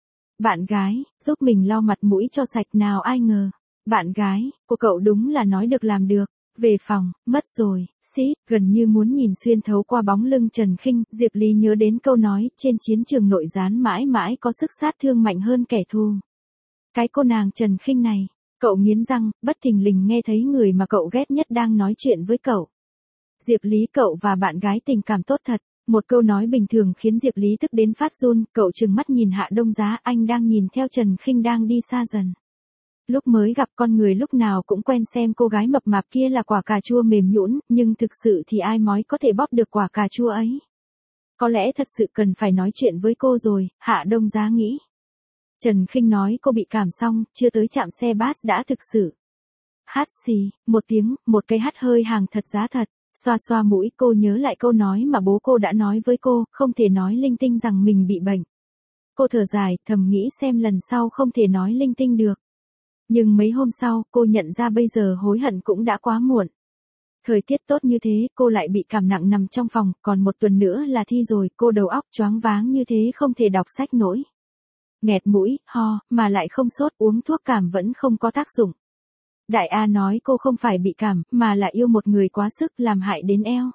bạn gái giúp mình lau mặt mũi cho sạch, nào ai ngờ, bạn gái của cậu đúng là nói được làm được. Về phòng, mất rồi, xít, gần như muốn nhìn xuyên thấu qua bóng lưng Trần Khinh, Diệp Lý nhớ đến câu nói, trên chiến trường nội gián mãi mãi có sức sát thương mạnh hơn kẻ thù. Cái cô nàng Trần Khinh này, cậu nghiến răng, bất thình lình nghe thấy người mà cậu ghét nhất đang nói chuyện với cậu. Diệp Lý, cậu và bạn gái tình cảm tốt thật. Một câu nói bình thường khiến Diệp Lý tức đến phát run, cậu trừng mắt nhìn Hạ Đông Giá, anh đang nhìn theo Trần Khinh đang đi xa dần. Lúc mới gặp con người lúc nào cũng quen xem cô gái mập mạp kia là quả cà chua mềm nhũn, nhưng thực sự thì ai mói có thể bóp được quả cà chua ấy. Có lẽ thật sự cần phải nói chuyện với cô rồi, Hạ Đông Giá nghĩ. Trần Khinh nói cô bị cảm xong, chưa tới trạm xe bus đã thực sự. Hát xì, một tiếng, một cây hắt hơi hàng thật giá thật, xoa xoa mũi cô nhớ lại câu nói mà bố cô đã nói với cô, không thể nói linh tinh rằng mình bị bệnh. Cô thở dài, thầm nghĩ xem lần sau không thể nói linh tinh được. Nhưng mấy hôm sau, cô nhận ra bây giờ hối hận cũng đã quá muộn. Thời tiết tốt như thế, cô lại bị cảm nặng nằm trong phòng, còn một tuần nữa là thi rồi, cô đầu óc choáng váng như thế không thể đọc sách nổi. Nghẹt mũi, ho, mà lại không sốt, uống thuốc cảm vẫn không có tác dụng. Đại A nói cô không phải bị cảm, mà là yêu một người quá sức làm hại đến eo.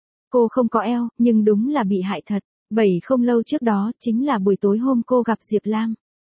Cô không có eo, nhưng đúng là bị hại thật. Bảy không lâu trước đó, chính là buổi tối hôm cô gặp Diệp Lam.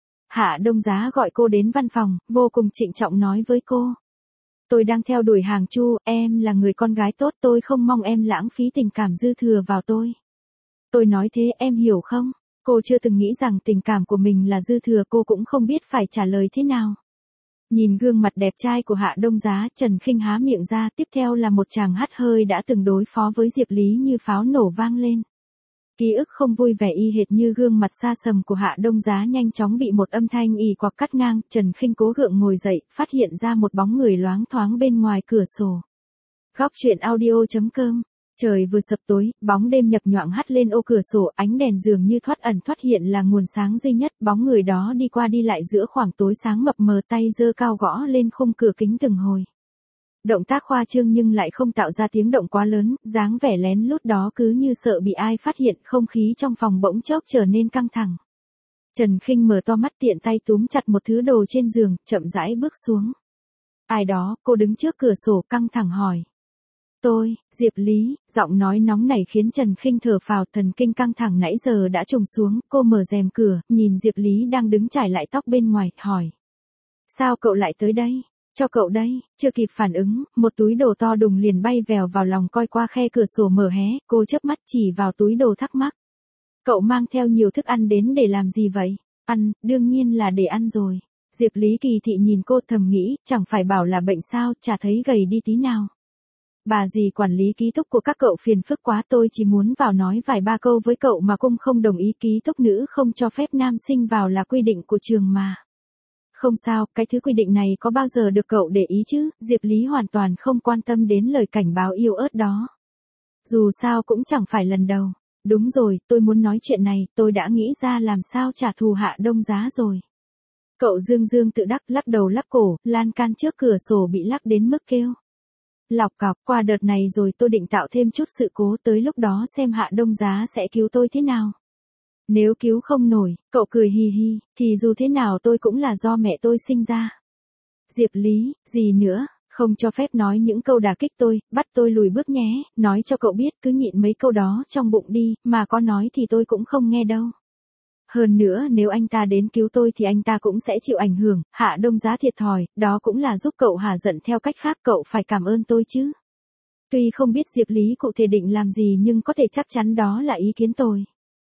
Hạ Đông Giá gọi cô đến văn phòng, vô cùng trịnh trọng nói với cô. Tôi đang theo đuổi Hàng Chu, em là người con gái tốt, tôi không mong em lãng phí tình cảm dư thừa vào tôi. Tôi nói thế em hiểu không? Cô chưa từng nghĩ rằng tình cảm của mình là dư thừa, cô cũng không biết phải trả lời thế nào. Nhìn gương mặt đẹp trai của Hạ Đông Giá, Trần Khinh há miệng ra, tiếp theo là một chàng hắt hơi đã từng đối phó với Diệp Lý như pháo nổ vang lên. Ký ức không vui vẻ y hệt như gương mặt xa sầm của Hạ Đông Giá nhanh chóng bị một âm thanh ì quặc cắt ngang, Trần Khinh cố gượng ngồi dậy, phát hiện ra một bóng người loáng thoáng bên ngoài cửa sổ. Góc truyện audio chấm com. Trời vừa sập tối, bóng đêm nhập nhoạng hắt lên ô cửa sổ, ánh đèn dường như thoát ẩn thoát hiện là nguồn sáng duy nhất, bóng người đó đi qua đi lại giữa khoảng tối sáng mập mờ, tay giơ cao gõ lên khung cửa kính từng hồi. Động tác khoa trương nhưng lại không tạo ra tiếng động quá lớn, dáng vẻ lén lút đó cứ như sợ bị ai phát hiện, không khí trong phòng bỗng chốc trở nên căng thẳng. Trần Khinh mở to mắt tiện tay túm chặt một thứ đồ trên giường, chậm rãi bước xuống. Ai đó, cô đứng trước cửa sổ căng thẳng hỏi. Tôi, Diệp Lý, giọng nói nóng nảy khiến Trần Khinh thở phào, thần kinh căng thẳng nãy giờ đã trùng xuống, cô mở rèm cửa, nhìn Diệp Lý đang đứng chải lại tóc bên ngoài, hỏi. Sao cậu lại tới đây? Cho cậu đây, chưa kịp phản ứng, một túi đồ to đùng liền bay vèo vào lòng coi qua khe cửa sổ mở hé, cô chớp mắt chỉ vào túi đồ thắc mắc. Cậu mang theo nhiều thức ăn đến để làm gì vậy? Ăn, đương nhiên là để ăn rồi. Diệp Lý kỳ thị nhìn cô thầm nghĩ, chẳng phải bảo là bệnh sao, chả thấy gầy đi tí nào. Bà dì quản lý ký túc của các cậu phiền phức quá, tôi chỉ muốn vào nói vài ba câu với cậu mà cung không đồng ý, ký túc nữ không cho phép nam sinh vào là quy định của trường mà. Không sao, cái thứ quy định này có bao giờ được cậu để ý chứ, Diệp Lý hoàn toàn không quan tâm đến lời cảnh báo yếu ớt đó. Dù sao cũng chẳng phải lần đầu. Đúng rồi, tôi muốn nói chuyện này, tôi đã nghĩ ra làm sao trả thù Hạ Đông Giá rồi. Cậu dương dương tự đắc lắc đầu lắc cổ, lan can trước cửa sổ bị lắc đến mức kêu. Lọc cọc, qua đợt này rồi tôi định tạo thêm chút sự cố, tới lúc đó xem Hạ Đông Giá sẽ cứu tôi thế nào. Nếu cứu không nổi, cậu cười hì hì, thì dù thế nào tôi cũng là do mẹ tôi sinh ra. Diệp Lý, gì nữa, không cho phép nói những câu đả kích tôi, bắt tôi lùi bước nhé, nói cho cậu biết cứ nhịn mấy câu đó trong bụng đi, mà có nói thì tôi cũng không nghe đâu. Hơn nữa nếu anh ta đến cứu tôi thì anh ta cũng sẽ chịu ảnh hưởng, Hạ Đông Giá thiệt thòi, đó cũng là giúp cậu hả giận theo cách khác, cậu phải cảm ơn tôi chứ. Tuy không biết Diệp Lý cụ thể định làm gì nhưng có thể chắc chắn đó là ý kiến tôi.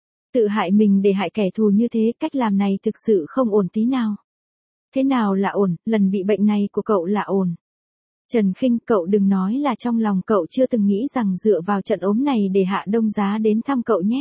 Tự hại mình để hại kẻ thù như thế, cách làm này thực sự không ổn tí nào. Thế nào là ổn, lần bị bệnh này của cậu là ổn. Trần Khinh, cậu đừng nói là trong lòng cậu chưa từng nghĩ rằng dựa vào trận ốm này để Hạ Đông Giá đến thăm cậu nhé.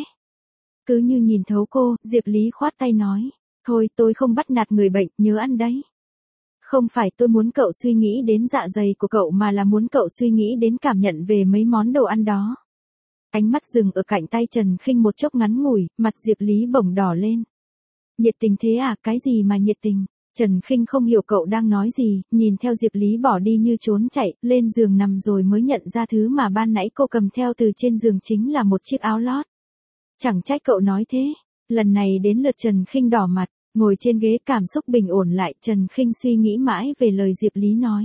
Cứ như nhìn thấu cô, Diệp Lý khoát tay nói. Thôi tôi không bắt nạt người bệnh, nhớ ăn đấy. Không phải tôi muốn cậu suy nghĩ đến dạ dày của cậu mà là muốn cậu suy nghĩ đến cảm nhận về mấy món đồ ăn đó. Ánh mắt dừng ở cạnh tay Trần Khinh một chốc ngắn ngủi, mặt Diệp Lý bỗng đỏ lên. Nhiệt tình thế à, cái gì mà nhiệt tình? Trần Khinh không hiểu cậu đang nói gì, nhìn theo Diệp Lý bỏ đi như trốn chạy, lên giường nằm rồi mới nhận ra thứ mà ban nãy cô cầm theo từ trên giường chính là một chiếc áo lót. Chẳng trách cậu nói thế. Lần này đến lượt Trần Khinh đỏ mặt, ngồi trên ghế cảm xúc bình ổn lại, Trần Khinh suy nghĩ mãi về lời Diệp Lý nói.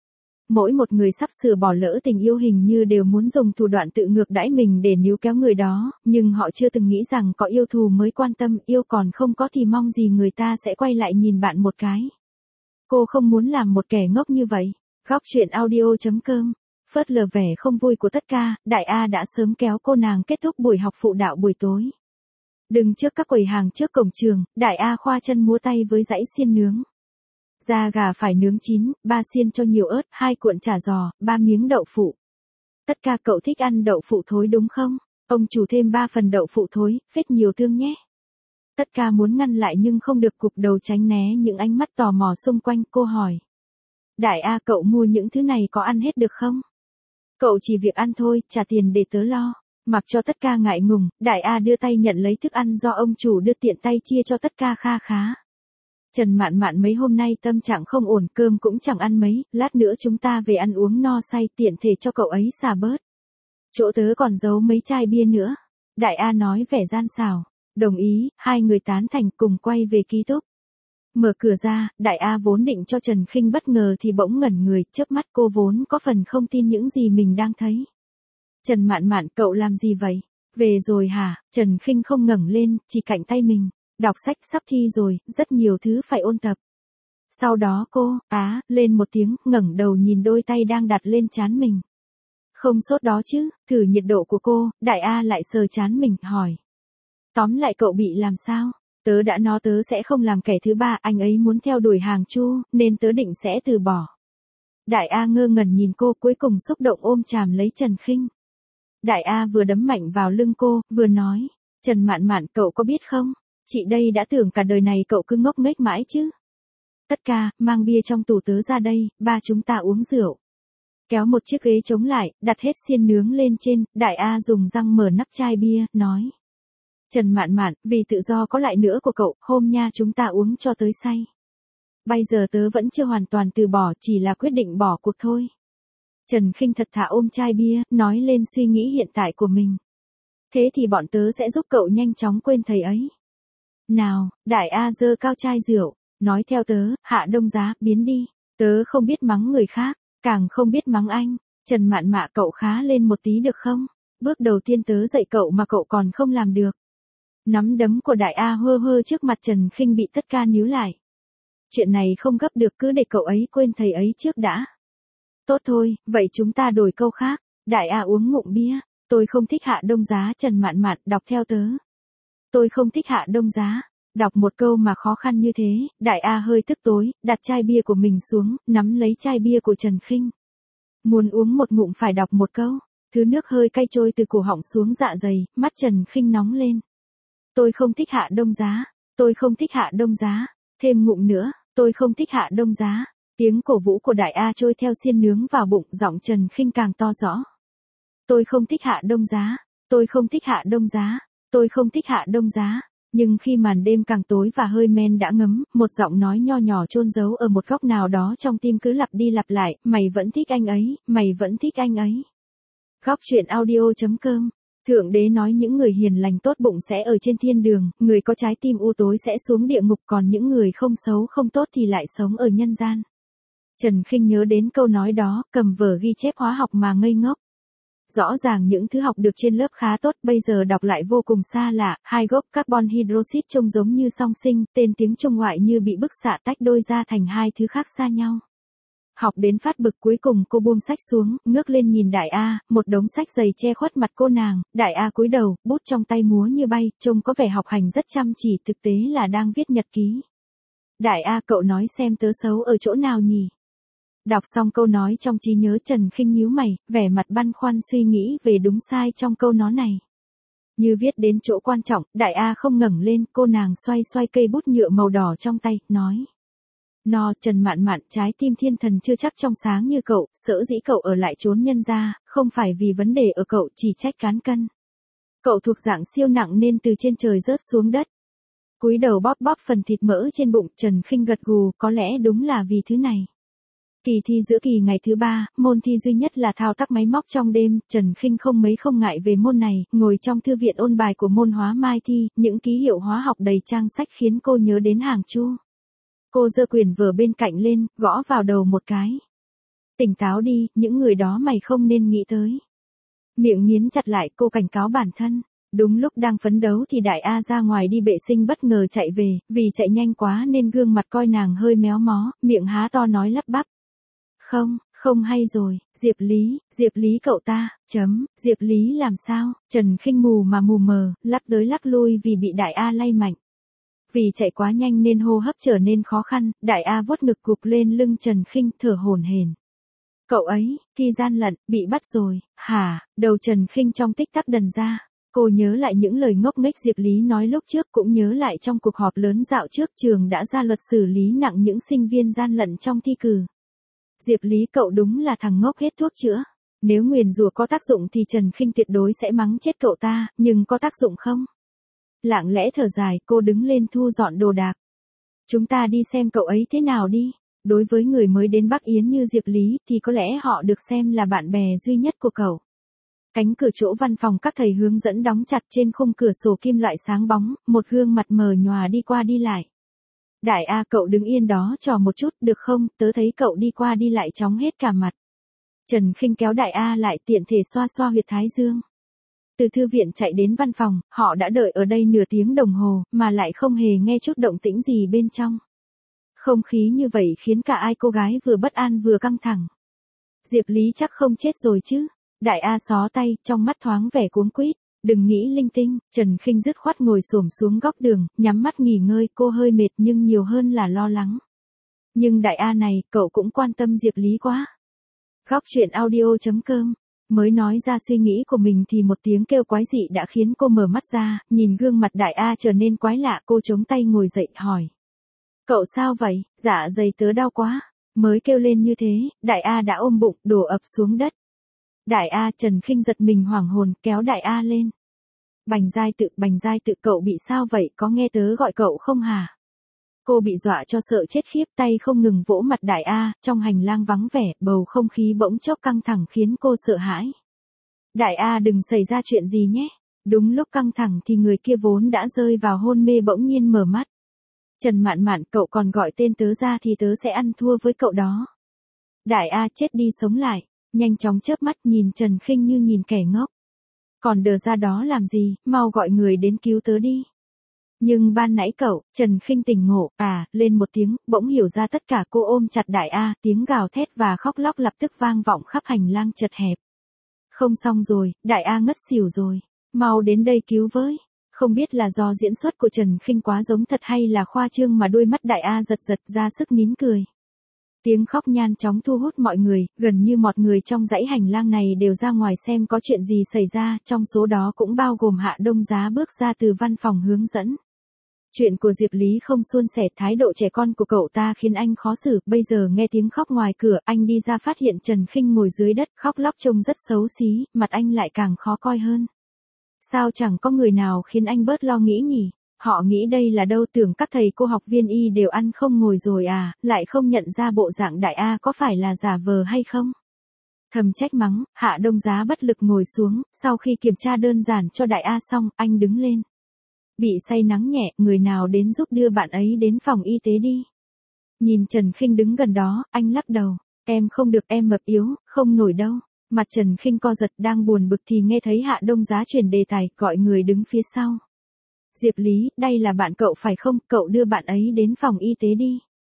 Mỗi một người sắp sửa bỏ lỡ tình yêu hình như đều muốn dùng thủ đoạn tự ngược đãi mình để níu kéo người đó, nhưng họ chưa từng nghĩ rằng có yêu thù mới quan tâm, yêu còn không có thì mong gì người ta sẽ quay lại nhìn bạn một cái. Cô không muốn làm một kẻ ngốc như vậy. Góc truyện audio chấm com. Phớt lờ vẻ không vui của tất cả, Đại A đã sớm kéo cô nàng kết thúc buổi học phụ đạo buổi tối. Đứng trước các quầy hàng trước cổng trường, Đại A khoa chân múa tay với dãy xiên nướng. Da gà phải nướng chín, ba xiên cho nhiều ớt, hai cuộn chả giò, ba miếng đậu phụ. Tất cả cậu thích ăn đậu phụ thối đúng không? Ông chủ thêm ba phần đậu phụ thối, phết nhiều tương nhé. Tất cả muốn ngăn lại nhưng không được, cụp đầu tránh né những ánh mắt tò mò xung quanh. Cô hỏi. Đại A, cậu mua những thứ này có ăn hết được không? Cậu chỉ việc ăn thôi, trả tiền để tớ lo. Mặc cho tất cả ngại ngùng, Đại A đưa tay nhận lấy thức ăn do ông chủ đưa, tiện tay chia cho tất cả kha khá. Trần Mạn Mạn mấy hôm nay tâm trạng không ổn, cơm cũng chẳng ăn mấy, lát nữa chúng ta về ăn uống no say, tiện thể cho cậu ấy xả bớt. Chỗ tớ còn giấu mấy chai bia nữa. Đại A nói vẻ gian xảo. Đồng ý, hai người tán thành cùng quay về ký túc. Mở cửa ra, Đại A vốn định cho Trần Khinh bất ngờ thì bỗng ngẩn người, chớp mắt cô vốn có phần không tin những gì mình đang thấy. Trần Mạn Mạn, cậu làm gì vậy? Về rồi hả? Trần Khinh không ngẩng lên, chỉ cạnh tay mình. Đọc sách, sắp thi rồi, rất nhiều thứ phải ôn tập. Sau đó cô, á, lên một tiếng, ngẩng đầu nhìn đôi tay đang đặt lên trán mình. Không sốt đó chứ? Thử nhiệt độ của cô. Đại A lại sờ trán mình, hỏi. Tóm lại cậu bị làm sao? Tớ đã nói tớ sẽ không làm kẻ thứ ba, anh ấy muốn theo đuổi Hàng Chu, nên tớ định sẽ từ bỏ. Đại A ngơ ngẩn nhìn cô, cuối cùng xúc động ôm chàm lấy Trần Khinh. Đại A vừa đấm mạnh vào lưng cô, vừa nói. Trần Mạn Mạn, cậu có biết không? Chị đây đã tưởng cả đời này cậu cứ ngốc nghếch mãi chứ. Tất cả, mang bia trong tủ tớ ra đây, ba chúng ta uống rượu. Kéo một chiếc ghế chống lại, đặt hết xiên nướng lên trên, Đại A dùng răng mở nắp chai bia, nói. Trần Mạn Mạn, vì tự do có lại nữa của cậu, hôm nha chúng ta uống cho tới say. Bây giờ tớ vẫn chưa hoàn toàn từ bỏ, chỉ là quyết định bỏ cuộc thôi. Trần Khinh thật thà ôm chai bia, nói lên suy nghĩ hiện tại của mình. Thế thì bọn tớ sẽ giúp cậu nhanh chóng quên thầy ấy. Nào, Đại A giơ cao chai rượu, nói theo tớ, Hạ Đông Giá, biến đi. Tớ không biết mắng người khác, càng không biết mắng anh. Trần Mạn Mạn, cậu khá lên một tí được không? Bước đầu tiên tớ dạy cậu mà cậu còn không làm được. Nắm đấm của Đại A hơ hơ trước mặt Trần Khinh bị tất cả níu lại. Chuyện này không gấp được, cứ để cậu ấy quên thầy ấy trước đã. Tốt thôi, vậy chúng ta đổi câu khác. Đại A uống ngụm bia. Tôi không thích Hạ Đông Giá. Trần Mạn Mạn, đọc theo tớ. Tôi không thích Hạ Đông Giá. Đọc một câu mà khó khăn như thế, Đại A hơi tức tối, đặt chai bia của mình xuống, nắm lấy chai bia của Trần Khinh. Muốn uống một ngụm phải đọc một câu. Thứ nước hơi cay trôi từ cổ họng xuống dạ dày, mắt Trần Khinh nóng lên. Tôi không thích Hạ Đông Giá. Tôi không thích Hạ Đông Giá. Thêm ngụm nữa, tôi không thích Hạ Đông Giá. Tiếng cổ vũ của Đại A trôi theo xiên nướng vào bụng, giọng Trần Khinh càng to rõ. Tôi không thích Hạ Đông Giá. Tôi không thích Hạ Đông Giá. Tôi không thích Hạ Đông Giá. Nhưng khi màn đêm càng tối và hơi men đã ngấm, một giọng nói nho nhỏ chôn giấu ở một góc nào đó trong tim cứ lặp đi lặp lại, mày vẫn thích anh ấy, mày vẫn thích anh ấy. Góc truyện audio chấm com. Thượng đế nói những người hiền lành tốt bụng sẽ ở trên thiên đường, người có trái tim u tối sẽ xuống địa ngục, còn những người không xấu không tốt thì lại sống ở nhân gian. Trần Khinh nhớ đến câu nói đó, cầm vở ghi chép hóa học mà ngây ngốc. Rõ ràng những thứ học được trên lớp khá tốt, bây giờ đọc lại vô cùng xa lạ, hai gốc carbon hydroxit trông giống như song sinh, tên tiếng Trung ngoại như bị bức xạ tách đôi ra thành hai thứ khác xa nhau. Học đến phát bực, cuối cùng cô buông sách xuống, ngước lên nhìn Đại A, một đống sách dày che khuất mặt cô nàng. Đại A cúi đầu, bút trong tay múa như bay, trông có vẻ học hành rất chăm chỉ, thực tế là đang viết nhật ký. Đại A, cậu nói xem tớ xấu ở chỗ nào nhỉ? Đọc xong câu nói trong trí nhớ, Trần Khinh nhíu mày, vẻ mặt băn khoăn suy nghĩ về đúng sai trong câu nói này. Như viết đến chỗ quan trọng, Đại A không ngẩng lên, cô nàng xoay xoay cây bút nhựa màu đỏ trong tay, nói. No, Trần Mạn Mạn, trái tim thiên thần chưa chắc trong sáng như cậu, sở dĩ cậu ở lại trốn nhân gia, không phải vì vấn đề ở cậu, chỉ trách cán cân. Cậu thuộc dạng siêu nặng nên từ trên trời rớt xuống đất. Cúi đầu bóp bóp phần thịt mỡ trên bụng, Trần Khinh gật gù, có lẽ đúng là vì thứ này. Kỳ thi giữa kỳ ngày thứ ba, môn thi duy nhất là thao tác máy móc trong đêm, Trần Khinh không mấy không ngại về môn này, ngồi trong thư viện ôn bài của môn hóa mai thi, những ký hiệu hóa học đầy trang sách khiến cô nhớ đến Hàng Chu. Cô giơ quyển vở bên cạnh lên, gõ vào đầu một cái. Tỉnh táo đi, những người đó mày không nên nghĩ tới. Miệng nghiến chặt lại, cô cảnh cáo bản thân. Đúng lúc đang phấn đấu thì Đại A ra ngoài đi vệ sinh bất ngờ chạy về, vì chạy nhanh quá nên gương mặt coi nàng hơi méo mó, miệng há to nói lắp bắp. Không, không hay rồi, Diệp Lý, Diệp Lý cậu ta, chấm, Diệp Lý làm sao? Trần Khinh mù mà mù mờ, lắc tới lắc lui vì bị Đại A lay mạnh. Vì chạy quá nhanh nên hô hấp trở nên khó khăn, Đại A vuốt ngực gục lên lưng Trần Khinh thở hổn hển. Cậu ấy, thi gian lận, bị bắt rồi, hả? Đầu Trần Khinh trong tích tắc đần ra. Cô nhớ lại những lời ngốc nghếch Diệp Lý nói lúc trước, cũng nhớ lại trong cuộc họp lớn dạo trước trường đã ra luật xử lý nặng những sinh viên gian lận trong thi cử. Diệp Lý cậu đúng là thằng ngốc hết thuốc chữa. Nếu nguyền rủa có tác dụng thì Trần Khinh tuyệt đối sẽ mắng chết cậu ta, nhưng có tác dụng không? Lặng lẽ thở dài, cô đứng lên thu dọn đồ đạc. Chúng ta đi xem cậu ấy thế nào đi. Đối với người mới đến Bắc Yến như Diệp Lý thì có lẽ họ được xem là bạn bè duy nhất của cậu. Cánh cửa chỗ văn phòng các thầy hướng dẫn đóng chặt, trên khung cửa sổ kim loại sáng bóng, một gương mặt mờ nhòa đi qua đi lại. Đại A, cậu đứng yên đó chờ một chút được không, tớ thấy cậu đi qua đi lại chóng hết cả mặt. Trần Khinh kéo Đại A lại, tiện thể xoa xoa huyệt thái dương. Từ thư viện chạy đến văn phòng, họ đã đợi ở đây nửa tiếng đồng hồ, mà lại không hề nghe chút động tĩnh gì bên trong. Không khí như vậy khiến cả ai cô gái vừa bất an vừa căng thẳng. Diệp Lý chắc không chết rồi chứ? Đại A xó tay, trong mắt thoáng vẻ cuống quýt. Đừng nghĩ linh tinh. Trần Khinh dứt khoát ngồi xổm xuống góc đường, nhắm mắt nghỉ ngơi. Cô hơi mệt nhưng nhiều hơn là lo lắng. Nhưng Đại A này, cậu cũng quan tâm Diệp Lý quá. Góc truyện audio chấm com. Mới nói ra suy nghĩ của mình thì một tiếng kêu quái dị đã khiến cô mở mắt ra, nhìn gương mặt Đại A trở nên quái lạ, cô chống tay ngồi dậy hỏi. Cậu sao vậy? Dạ dày tớ đau quá. Mới kêu lên như thế, Đại A đã ôm bụng, đổ ập xuống đất. Đại A, Trần Khinh giật mình hoảng hồn, kéo Đại A lên. Bành Giai Tự, Bành Giai Tự, cậu bị sao vậy, có nghe tớ gọi cậu không hả? Cô bị dọa cho sợ chết khiếp, tay không ngừng vỗ mặt Đại A, trong hành lang vắng vẻ, bầu không khí bỗng chốc căng thẳng khiến cô sợ hãi. Đại A, đừng xảy ra chuyện gì nhé. Đúng lúc căng thẳng thì người kia vốn đã rơi vào hôn mê bỗng nhiên mở mắt. Trần Mạn Mạn, cậu còn gọi tên tớ ra thì tớ sẽ ăn thua với cậu đó. Đại A chết đi sống lại, nhanh chóng chớp mắt nhìn Trần Khinh như nhìn kẻ ngốc. Còn đờ ra đó làm gì, mau gọi người đến cứu tớ đi. Nhưng ban nãy cậu, Trần Khinh tỉnh ngộ, à, lên một tiếng, bỗng hiểu ra tất cả, cô ôm chặt Đại A, tiếng gào thét và khóc lóc lập tức vang vọng khắp hành lang chật hẹp. Không xong rồi, Đại A ngất xỉu rồi, mau đến đây cứu với. Không biết là do diễn xuất của Trần Khinh quá giống thật hay là khoa trương mà đôi mắt Đại A giật giật ra sức nín cười. Tiếng khóc nhan chóng thu hút mọi người, gần như mọi người trong dãy hành lang này đều ra ngoài xem có chuyện gì xảy ra, trong số đó cũng bao gồm Hạ Đông Giá bước ra từ văn phòng hướng dẫn. Chuyện của Diệp Lý không suôn sẻ, thái độ trẻ con của cậu ta khiến anh khó xử, bây giờ nghe tiếng khóc ngoài cửa, anh đi ra phát hiện Trần Khinh ngồi dưới đất, khóc lóc trông rất xấu xí, mặt anh lại càng khó coi hơn. Sao chẳng có người nào khiến anh bớt lo nghĩ nhỉ? Họ nghĩ đây là đâu, tưởng các thầy cô học viên y đều ăn không ngồi rồi à, lại không nhận ra bộ dạng Đại A có phải là giả vờ hay không? Thầm trách mắng, Hạ Đông Giá bất lực ngồi xuống, sau khi kiểm tra đơn giản cho Đại A xong, anh đứng lên. Bị say nắng nhẹ, người nào đến giúp đưa bạn ấy đến phòng y tế đi. Nhìn Trần Khinh đứng gần đó, anh lắc đầu, em không được, em mập yếu, không nổi đâu. Mặt Trần Khinh co giật, đang buồn bực thì nghe thấy Hạ Đông Giá chuyển đề tài, gọi người đứng phía sau. Diệp Lý, đây là bạn cậu phải không, cậu đưa bạn ấy đến phòng y tế đi.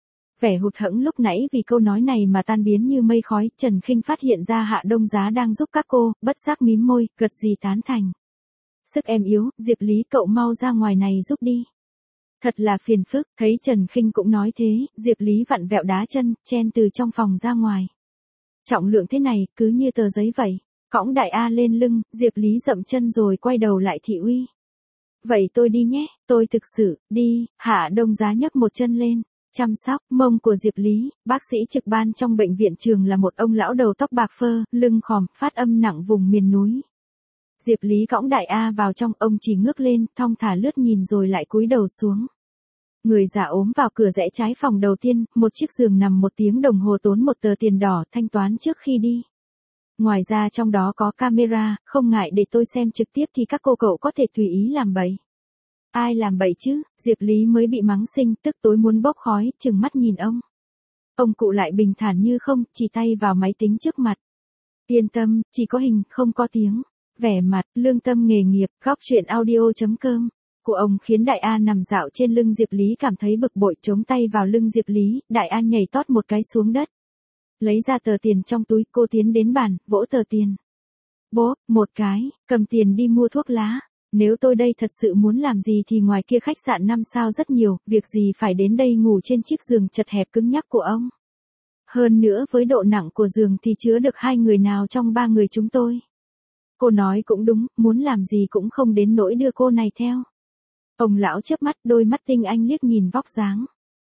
Vẻ hụt hẫng lúc nãy vì câu nói này mà tan biến như mây khói, Trần Khinh phát hiện ra Hạ Đông Giá đang giúp các cô, bất giác mím môi, gật gì tán thành. Sức em yếu, Diệp Lý cậu mau ra ngoài này giúp đi. Thật là phiền phức, thấy Trần Khinh cũng nói thế, Diệp Lý vặn vẹo đá chân, chen từ trong phòng ra ngoài. Trọng lượng thế này, cứ như tờ giấy vậy. Cõng Đại A lên lưng, Diệp Lý dậm chân rồi quay đầu lại thị uy. Vậy tôi đi nhé, tôi thực sự, đi. Hạ Đông Giá nhấc một chân lên, chăm sóc mông của Diệp Lý. Bác sĩ trực ban trong bệnh viện trường là một ông lão đầu tóc bạc phơ, lưng khòm, phát âm nặng vùng miền núi. Diệp Lý cõng Đại A vào trong, ông chỉ ngước lên, thong thả lướt nhìn rồi lại cúi đầu xuống. Người già ốm vào cửa rẽ trái phòng đầu tiên, một chiếc giường nằm một tiếng đồng hồ, tốn một tờ tiền đỏ, thanh toán trước khi đi. Ngoài ra trong đó có camera, không ngại để tôi xem trực tiếp thì các cô cậu có thể tùy ý làm bậy. Ai làm bậy chứ? Diệp Lý mới bị mắng sinh, tức tối muốn bốc khói, trừng mắt nhìn ông. Ông cụ lại bình thản như không, chỉ tay vào máy tính trước mặt. Yên tâm, chỉ có hình, không có tiếng. Vẻ mặt, lương tâm nghề nghiệp, góc truyện audio chấm com. Của ông khiến Đại A nằm dạo trên lưng Diệp Lý cảm thấy bực bội, chống tay vào lưng Diệp Lý, Đại A nhảy tót một cái xuống đất. Lấy ra tờ tiền trong túi, cô tiến đến bàn, vỗ tờ tiền. Bố, một cái, cầm tiền đi mua thuốc lá. Nếu tôi đây thật sự muốn làm gì thì ngoài kia khách sạn năm sao rất nhiều, việc gì phải đến đây ngủ trên chiếc giường chật hẹp cứng nhắc của ông. Hơn nữa với độ nặng của giường thì chứa được hai người nào trong ba người chúng tôi. Cô nói cũng đúng, muốn làm gì cũng không đến nỗi đưa cô này theo. Ông lão chớp mắt, đôi mắt tinh anh liếc nhìn vóc dáng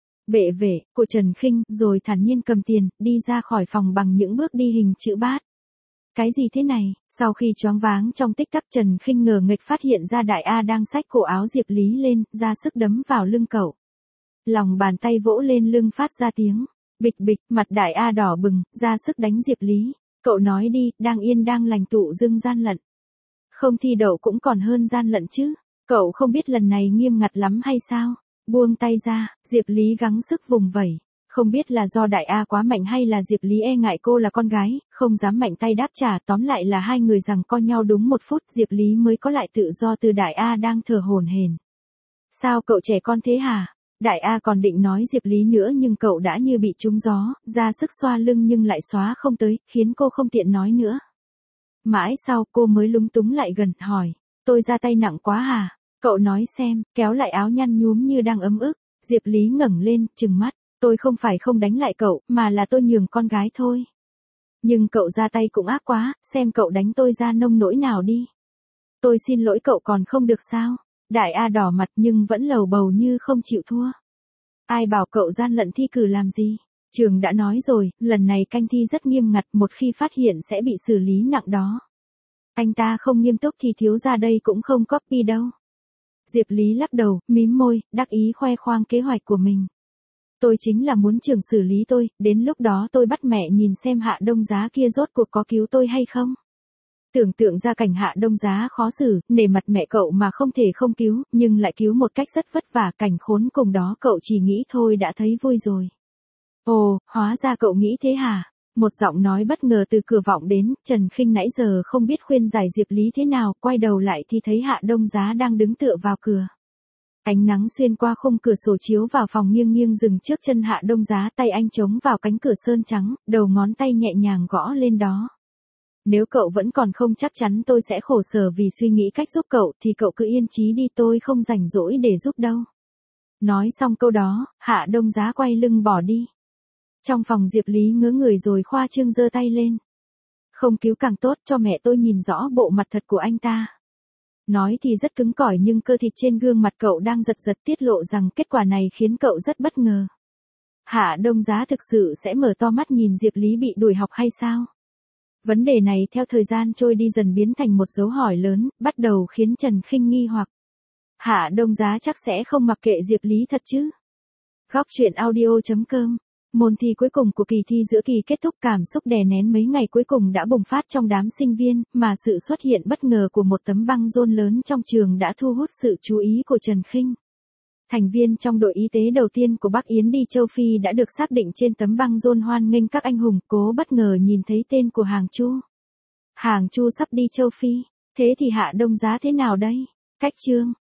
bệ vệ của Trần Khinh, rồi thản nhiên cầm tiền, đi ra khỏi phòng bằng những bước đi hình chữ bát. Cái gì thế này? Sau khi choáng váng trong tích tắc, Trần Khinh ngờ nghệch phát hiện ra Đại A đang xách cổ áo Diệp Lý lên, ra sức đấm vào lưng cậu. Lòng bàn tay vỗ lên lưng phát ra tiếng bịch bịch, mặt Đại A đỏ bừng, ra sức đánh Diệp Lý. Cậu nói đi, đang yên đang lành tụ dưng gian lận. Không thi đậu cũng còn hơn gian lận chứ. Cậu không biết lần này nghiêm ngặt lắm hay sao? Buông tay ra, Diệp Lý gắng sức vùng vẩy. Không biết là do Đại A quá mạnh hay là Diệp Lý e ngại cô là con gái, không dám mạnh tay đáp trả, tóm lại là hai người giằng co nhau đúng một phút, Diệp Lý mới có lại tự do từ Đại A đang thở hổn hển. Sao cậu trẻ con thế hả? Đại A còn định nói Diệp Lý nữa nhưng cậu đã như bị trúng gió, ra sức xoa lưng nhưng lại xóa không tới, khiến cô không tiện nói nữa. Mãi sau cô mới lúng túng lại gần, hỏi, tôi ra tay nặng quá hả? Cậu nói xem, kéo lại áo nhăn nhúm như đang ấm ức. Diệp Lý ngẩng lên, trừng mắt, tôi không phải không đánh lại cậu, mà là tôi nhường con gái thôi. Nhưng cậu ra tay cũng ác quá, xem cậu đánh tôi ra nông nỗi nào đi. Tôi xin lỗi cậu còn không được sao? Đại A đỏ mặt nhưng vẫn lầu bầu như không chịu thua. Ai bảo cậu gian lận thi cử làm gì? Trường đã nói rồi, lần này canh thi rất nghiêm ngặt, một khi phát hiện sẽ bị xử lý nặng đó. Anh ta không nghiêm túc thì thiếu gia đây cũng không copy đâu. Diệp Lý lắc đầu, mím môi, đắc ý khoe khoang kế hoạch của mình. Tôi chính là muốn trường xử lý tôi, đến lúc đó tôi bắt mẹ nhìn xem Hạ Đông Giá kia rốt cuộc có cứu tôi hay không. Tưởng tượng ra cảnh Hạ Đông Giá khó xử, nể mặt mẹ cậu mà không thể không cứu, nhưng lại cứu một cách rất vất vả, cảnh khốn cùng đó cậu chỉ nghĩ thôi đã thấy vui rồi. Ồ, hóa ra cậu nghĩ thế hả? Một giọng nói bất ngờ từ cửa vọng đến, Trần Khinh nãy giờ không biết khuyên giải Diệp Lý thế nào, quay đầu lại thì thấy Hạ Đông Giá đang đứng tựa vào cửa. Ánh nắng xuyên qua khung cửa sổ chiếu vào phòng nghiêng nghiêng dừng trước chân Hạ Đông Giá, tay anh chống vào cánh cửa sơn trắng, đầu ngón tay nhẹ nhàng gõ lên đó. Nếu cậu vẫn còn không chắc chắn tôi sẽ khổ sở vì suy nghĩ cách giúp cậu thì cậu cứ yên chí đi, tôi không rảnh rỗi để giúp đâu. Nói xong câu đó, Hạ Đông Giá quay lưng bỏ đi. Trong phòng Diệp Lý ngớ người rồi khoa trương giơ tay lên. Không cứu càng tốt, cho mẹ tôi nhìn rõ bộ mặt thật của anh ta. Nói thì rất cứng cỏi nhưng cơ thịt trên gương mặt cậu đang giật giật tiết lộ rằng kết quả này khiến cậu rất bất ngờ. Hạ Đông Giá thực sự sẽ mở to mắt nhìn Diệp Lý bị đuổi học hay sao? Vấn đề này theo thời gian trôi đi dần biến thành một dấu hỏi lớn, bắt đầu khiến Trần Khinh nghi hoặc. Hạ Đông Giá chắc sẽ không mặc kệ Diệp Lý thật chứ? Góc truyện audio chấm com. Môn thi cuối cùng của kỳ thi giữa kỳ kết thúc, cảm xúc đè nén mấy ngày cuối cùng đã bùng phát trong đám sinh viên, mà sự xuất hiện bất ngờ của một tấm băng rôn lớn trong trường đã thu hút sự chú ý của Trần Khinh. Thành viên trong đội y tế đầu tiên của Bắc Yến đi châu Phi đã được xác định trên tấm băng rôn hoan nghênh các anh hùng, cố bất ngờ nhìn thấy tên của Hàng Chu. Hàng Chu sắp đi châu Phi, thế thì Hạ Đông Giá thế nào đây? Cách chương